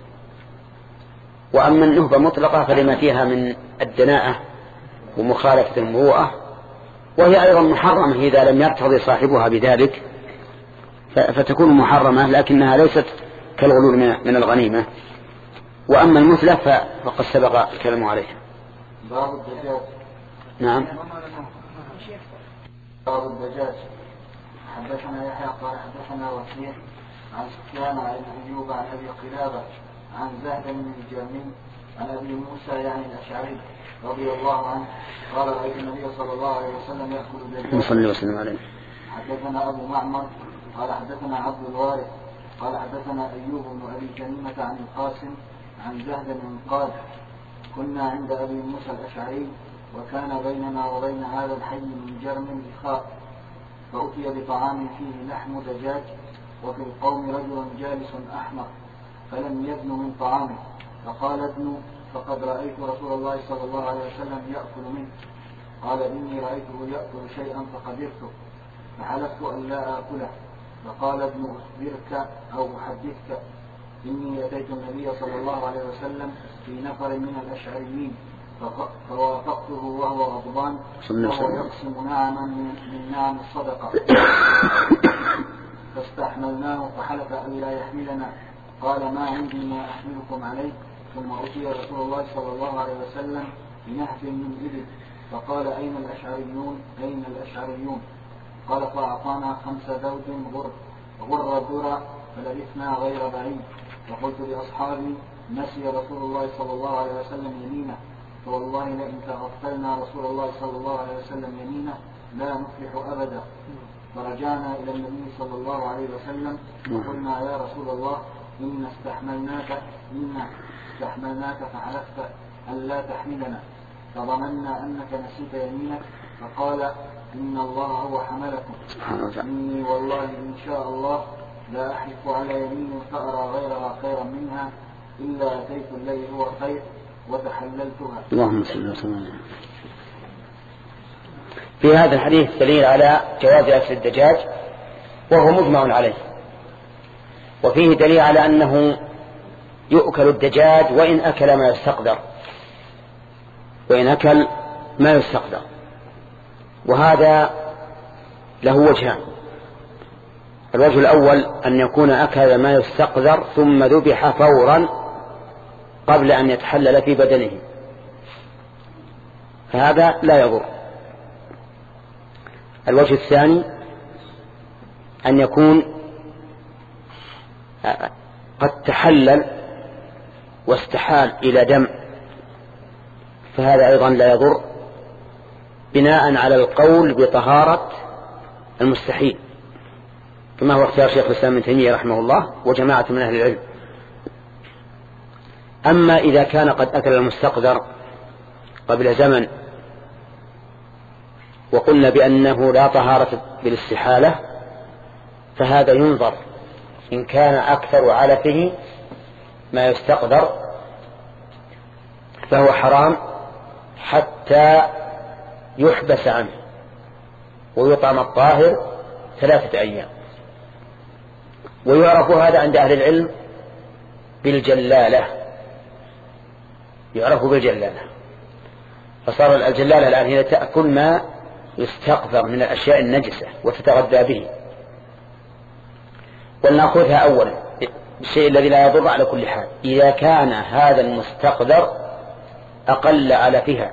وأما النهبة مطلقة فلما فيها من الدناءة ومخالفة المروءة، وهي أيضا محرمة إذا لم يرتضي صاحبها بذلك فتكون محرمة، لكنها ليست كالغلول من الغنيمة. وأما المثلة فقد سبق الكلام عليها. باب الدجاج. نعم. باب الدجاج. حدثنا يحيى قال حدثنا وكيع عن سفيان عن أيوب عن أبي قلابة عن زهد بن الجامي عن أبي موسى يعني الأشعري رضي الله عنه قال رأيت النبي صلى الله عليه وسلم يأكل الدجاج. صلى وسلم عليه. حدثنا أبو معمر قال حدثنا عبد الوارث قال حدثنا أيوب بن أبي تميمة عن القاسم عن زهد بن قال كنا عند أبي موسى الأشعري وكان بيننا وبين هذا الحي من جرم إخاء، فأتي بطعام فيه لحم دجاج وفي القوم رجل جالس أحمر فلم يدن من طعامه، فقال ادنوا فقد رأيت رسول الله صلى الله عليه وسلم يأكل منه. قال إني رأيته يأكل شيئا فقدرته فحلفت أن لا آكله، فقال ابن أخبرك أو أحدثك إني أتيت النبي صلى الله عليه وسلم في نفر من الأشعريين فوافقته وهو غضبان وهو يقسم نعما من نعم الصدقة فاستحملناه فحلف أن لا يحملنا. قال ما عندي ما أحملكم عليه. ثم أتي رسول الله صلى الله عليه وسلم بنهب من إبل فقال أين الأشعريون أين الأشعريون؟ قال فأعطانا خمس ذود غر غر ذرة فلبثنا غير بعيد وقلت لأصحابي نسي رسول الله صلى الله عليه وسلم يمينه، فوالله لئن تغفلنا رسول الله صلى الله عليه وسلم يمينه لا نفلح أبدا. فرجعنا إلى النبي صلى الله عليه وسلم وقلنا يا رسول الله إن استحملناك إن استحملناك فحلفت ألا تحملنا، فظننا أنك نسيت يمينك، فقال إن الله هو حملكم، إني والله إن شاء الله لا أحلف على يمين فأرى غيرها خيرا منها إلا أتيت الذي هو خير وتحللتها. اللهم صل وسلم. في هذا الحديث دليل على جواز أكل الدجاج وهو مجمع عليه، وفيه دليل على أنه يؤكل الدجاج وإن أكل ما يستقدر وإن أكل ما يستقدر وهذا له وجهان. الوجه الأول أن يكون أكل ما يستقدر ثم ذبح فورا قبل أن يتحلل في بدنه، فهذا لا يضر. الوجه الثاني أن يكون قد تحلل واستحال إلى دم، فهذا أيضا لا يضر، بناء على القول بطهارة المستحيل كما هو اختيار شيخ الإسلام ابن تيمية رحمه الله وجماعة من أهل العلم. أما إذا كان قد أكل المستقدر قبل زمن وقلنا بأنه لا طهارة بالاستحالة، فهذا ينظر إن كان أكثر علفه ما يستقدر فهو حرام حتى يحبس عنه ويطعم الطاهر ثلاثة أيام. ويعرف هذا عند أهل العلم بالجلالة، يعرف بالجلالة. فصار الجلالة الآن هي تأكل ما يستقذر من الأشياء النجسة وتتغذى به. ولنأخذها أولا الشيء الذي لا يضر على كل حال. إذا كان هذا المستقذر أقل علفها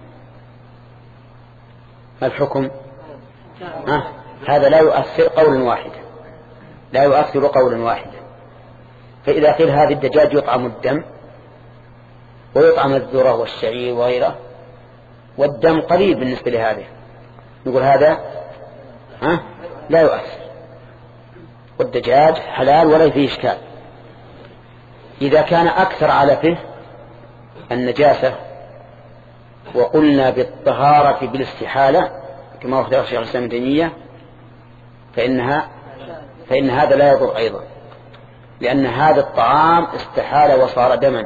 ما الحكم؟ ها؟ هذا لا يؤثر قولا واحدا، لا يؤثر قولا واحدا. فإذا قيل هذه الدجاج يطعم الدم ويطعم الذرة والشعير وغيره والدم قليل بالنسبة لهذه، نقول هذا ها؟ لا يؤثر، والدجاج حلال ولا فيه إشكال. إذا كان أكثر علفه النجاسة وقلنا بالطهارة بالاستحالة كما هو اختيار شيخ الإسلام ابن تيمية فإنها فإن هذا لا يضر أيضا، لأن هذا الطعام استحال وصار دما.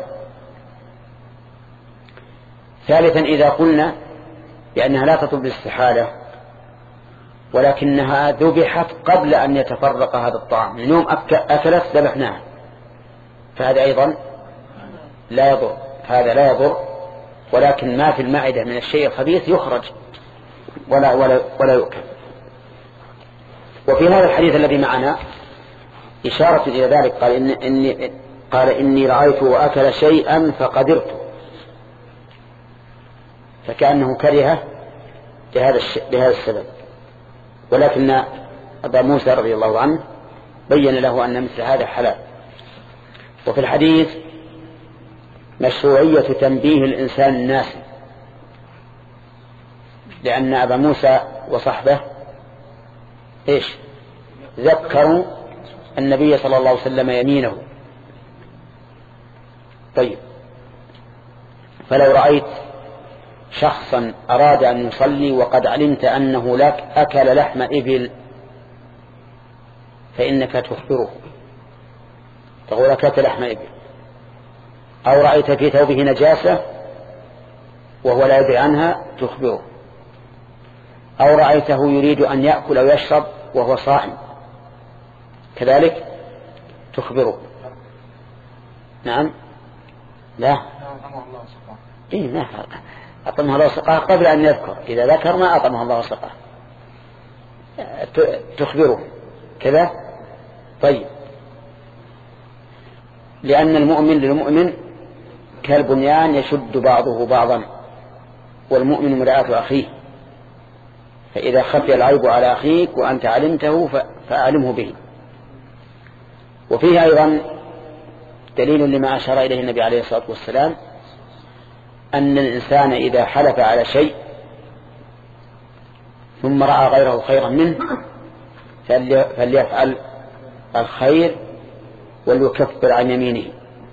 ثالثا إذا قلنا بأنها لا تطلب الاستحالة ولكنها ذبحت قبل أن يتفرق هذا الطعام، من يوم أكلت ذبحناها، فهذا أيضا لا يضر، هذا لا يضر، ولكن ما في المعدة من الشيء الخبيث يخرج ولا, ولا, ولا يؤكل. وفي هذا الحديث الذي معنا إشارة إلى ذلك، قال, إن إني, قال إني رأيت وأكل شيئا فقدرت، فكأنه كره بهذا, بهذا السبب. ولكن أبا موسى رضي الله عنه بين له أن مثل هذا حلال. وفي الحديث مشروعية تنبيه الإنسان الناس، لأن أبا موسى وصحبه إيش ذكروا النبي صلى الله عليه وسلم يمينه. طيب، فلو رأيت شخصا أراد أن يصلي وقد علمت أنه لك أكل لحم إبل فإنك تخبره، تقول أكلت لحم إبل. أو رأيت في ثوبه نجاسة وهو لا يدري عنها تخبره. أو رأيته يريد أن يأكل أو يشرب وهو صائم كذلك تخبره. نعم لا إيه ما أطعمه الله وسقاه قبل أن يذكر، إذا ذكر ما أطعمه الله وسقاه تخبره كذا. طيب، لأن المؤمن للمؤمن كالبنيان يشد بعضه بعضا، والمؤمن مرآة أخيه، فإذا خفي العيب على أخيك وأنت علمته فأعلمه به. وفيه أيضا دليل لما أشار إليه النبي عليه الصلاة والسلام أن الإنسان إذا حلف على شيء ثم رأى غيره خيرا منه فليفعل الخير وليكفر عن يمينه.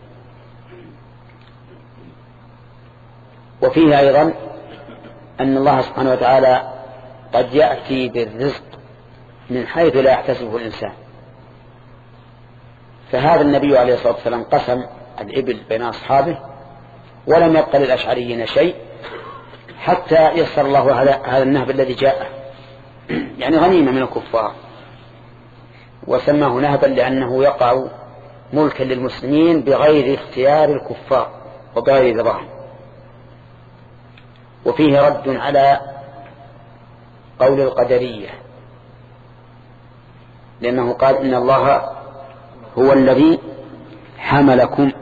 وفيه أيضا أن الله سبحانه وتعالى قد يأتي بالرزق من حيث لا يحتسبه الإنسان. فهذا النبي عليه الصلاة والسلام قسم الإبل بين أصحابه ولم يبق للأشعريين شيء حتى يسر الله هذا النهب الذي جاء، يعني غنيمة من الكفار، وسماه نهبا لأنه يقع ملكا للمسلمين بغير اختيار الكفار وبغير رضاهم. وفيه رد على قول القدرية، لأنه قال إن الله هو الذي حملكم.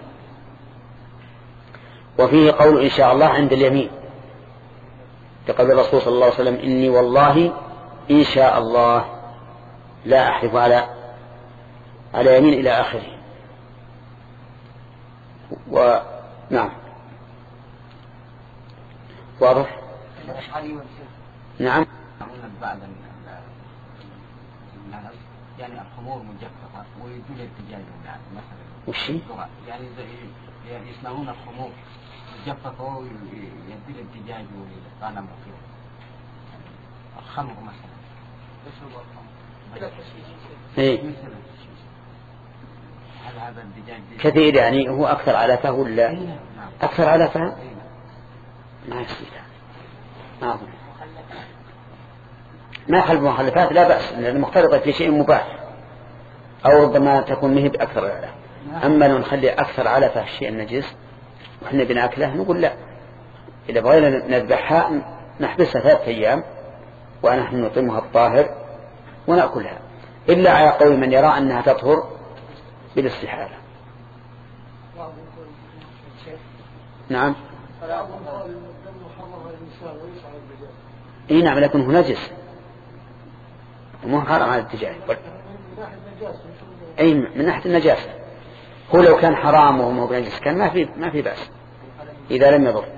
وفيه قول إن شاء الله عند اليمين، تقول الرسول صلى الله عليه وسلم إني والله إن شاء الله لا أحلف على على يمين إلى آخره. ونعم واضح. نعم بعد يعني الخمور مجففة ويجوز الدجاج مثلا. وش يعني يعني يصنعون الخمور مجففة ويدير الدجاج والغنم وكذا. الخمر مثلا يشرب الخمر. إيه. هل هذا الدجاج كثير يعني هو أكثر علافة ولا أكثر علافة؟ ما يصير ما أظن ما خلف مخلفات لا بأس، لأن مختلطة في شيء مباح أو ربما تكون مهب أكثر علافة. أما لو نخلي أكثر علافة الشيء النجس وإحنا بنأكله نقول لا، إذا بغينا نذبحها نحبسها ثلاثة أيام ونحن نطعمها الطاهر ونأكلها، إلا على قول من يرى أنها تطهر بالاستحالة. نعم إيه نعم، لكن هو نجس مو حرام على الدجاج. أي من ناحية النجاسة، هو لو كان حرام وهو بنجس كان ما في ما في بأس إذا لم يضر.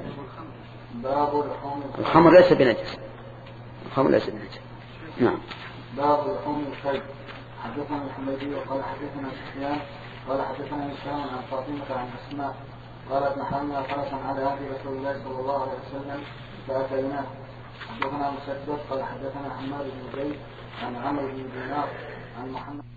الخمر ليس بنجس، الخمر ليس بنجس. نعم. باب لحوم الكلب. حدثنا الحميدي قال حدثنا سفيان قال حدثنا هشام عن فاطمة عن أسماء قالت نحرنا فرسا على هدي رسول الله صلى الله عليه وسلم فأكلناه. حدثنا مسدد قال حدثنا حماد بن زيد عن عمرو بن دينار عن محمد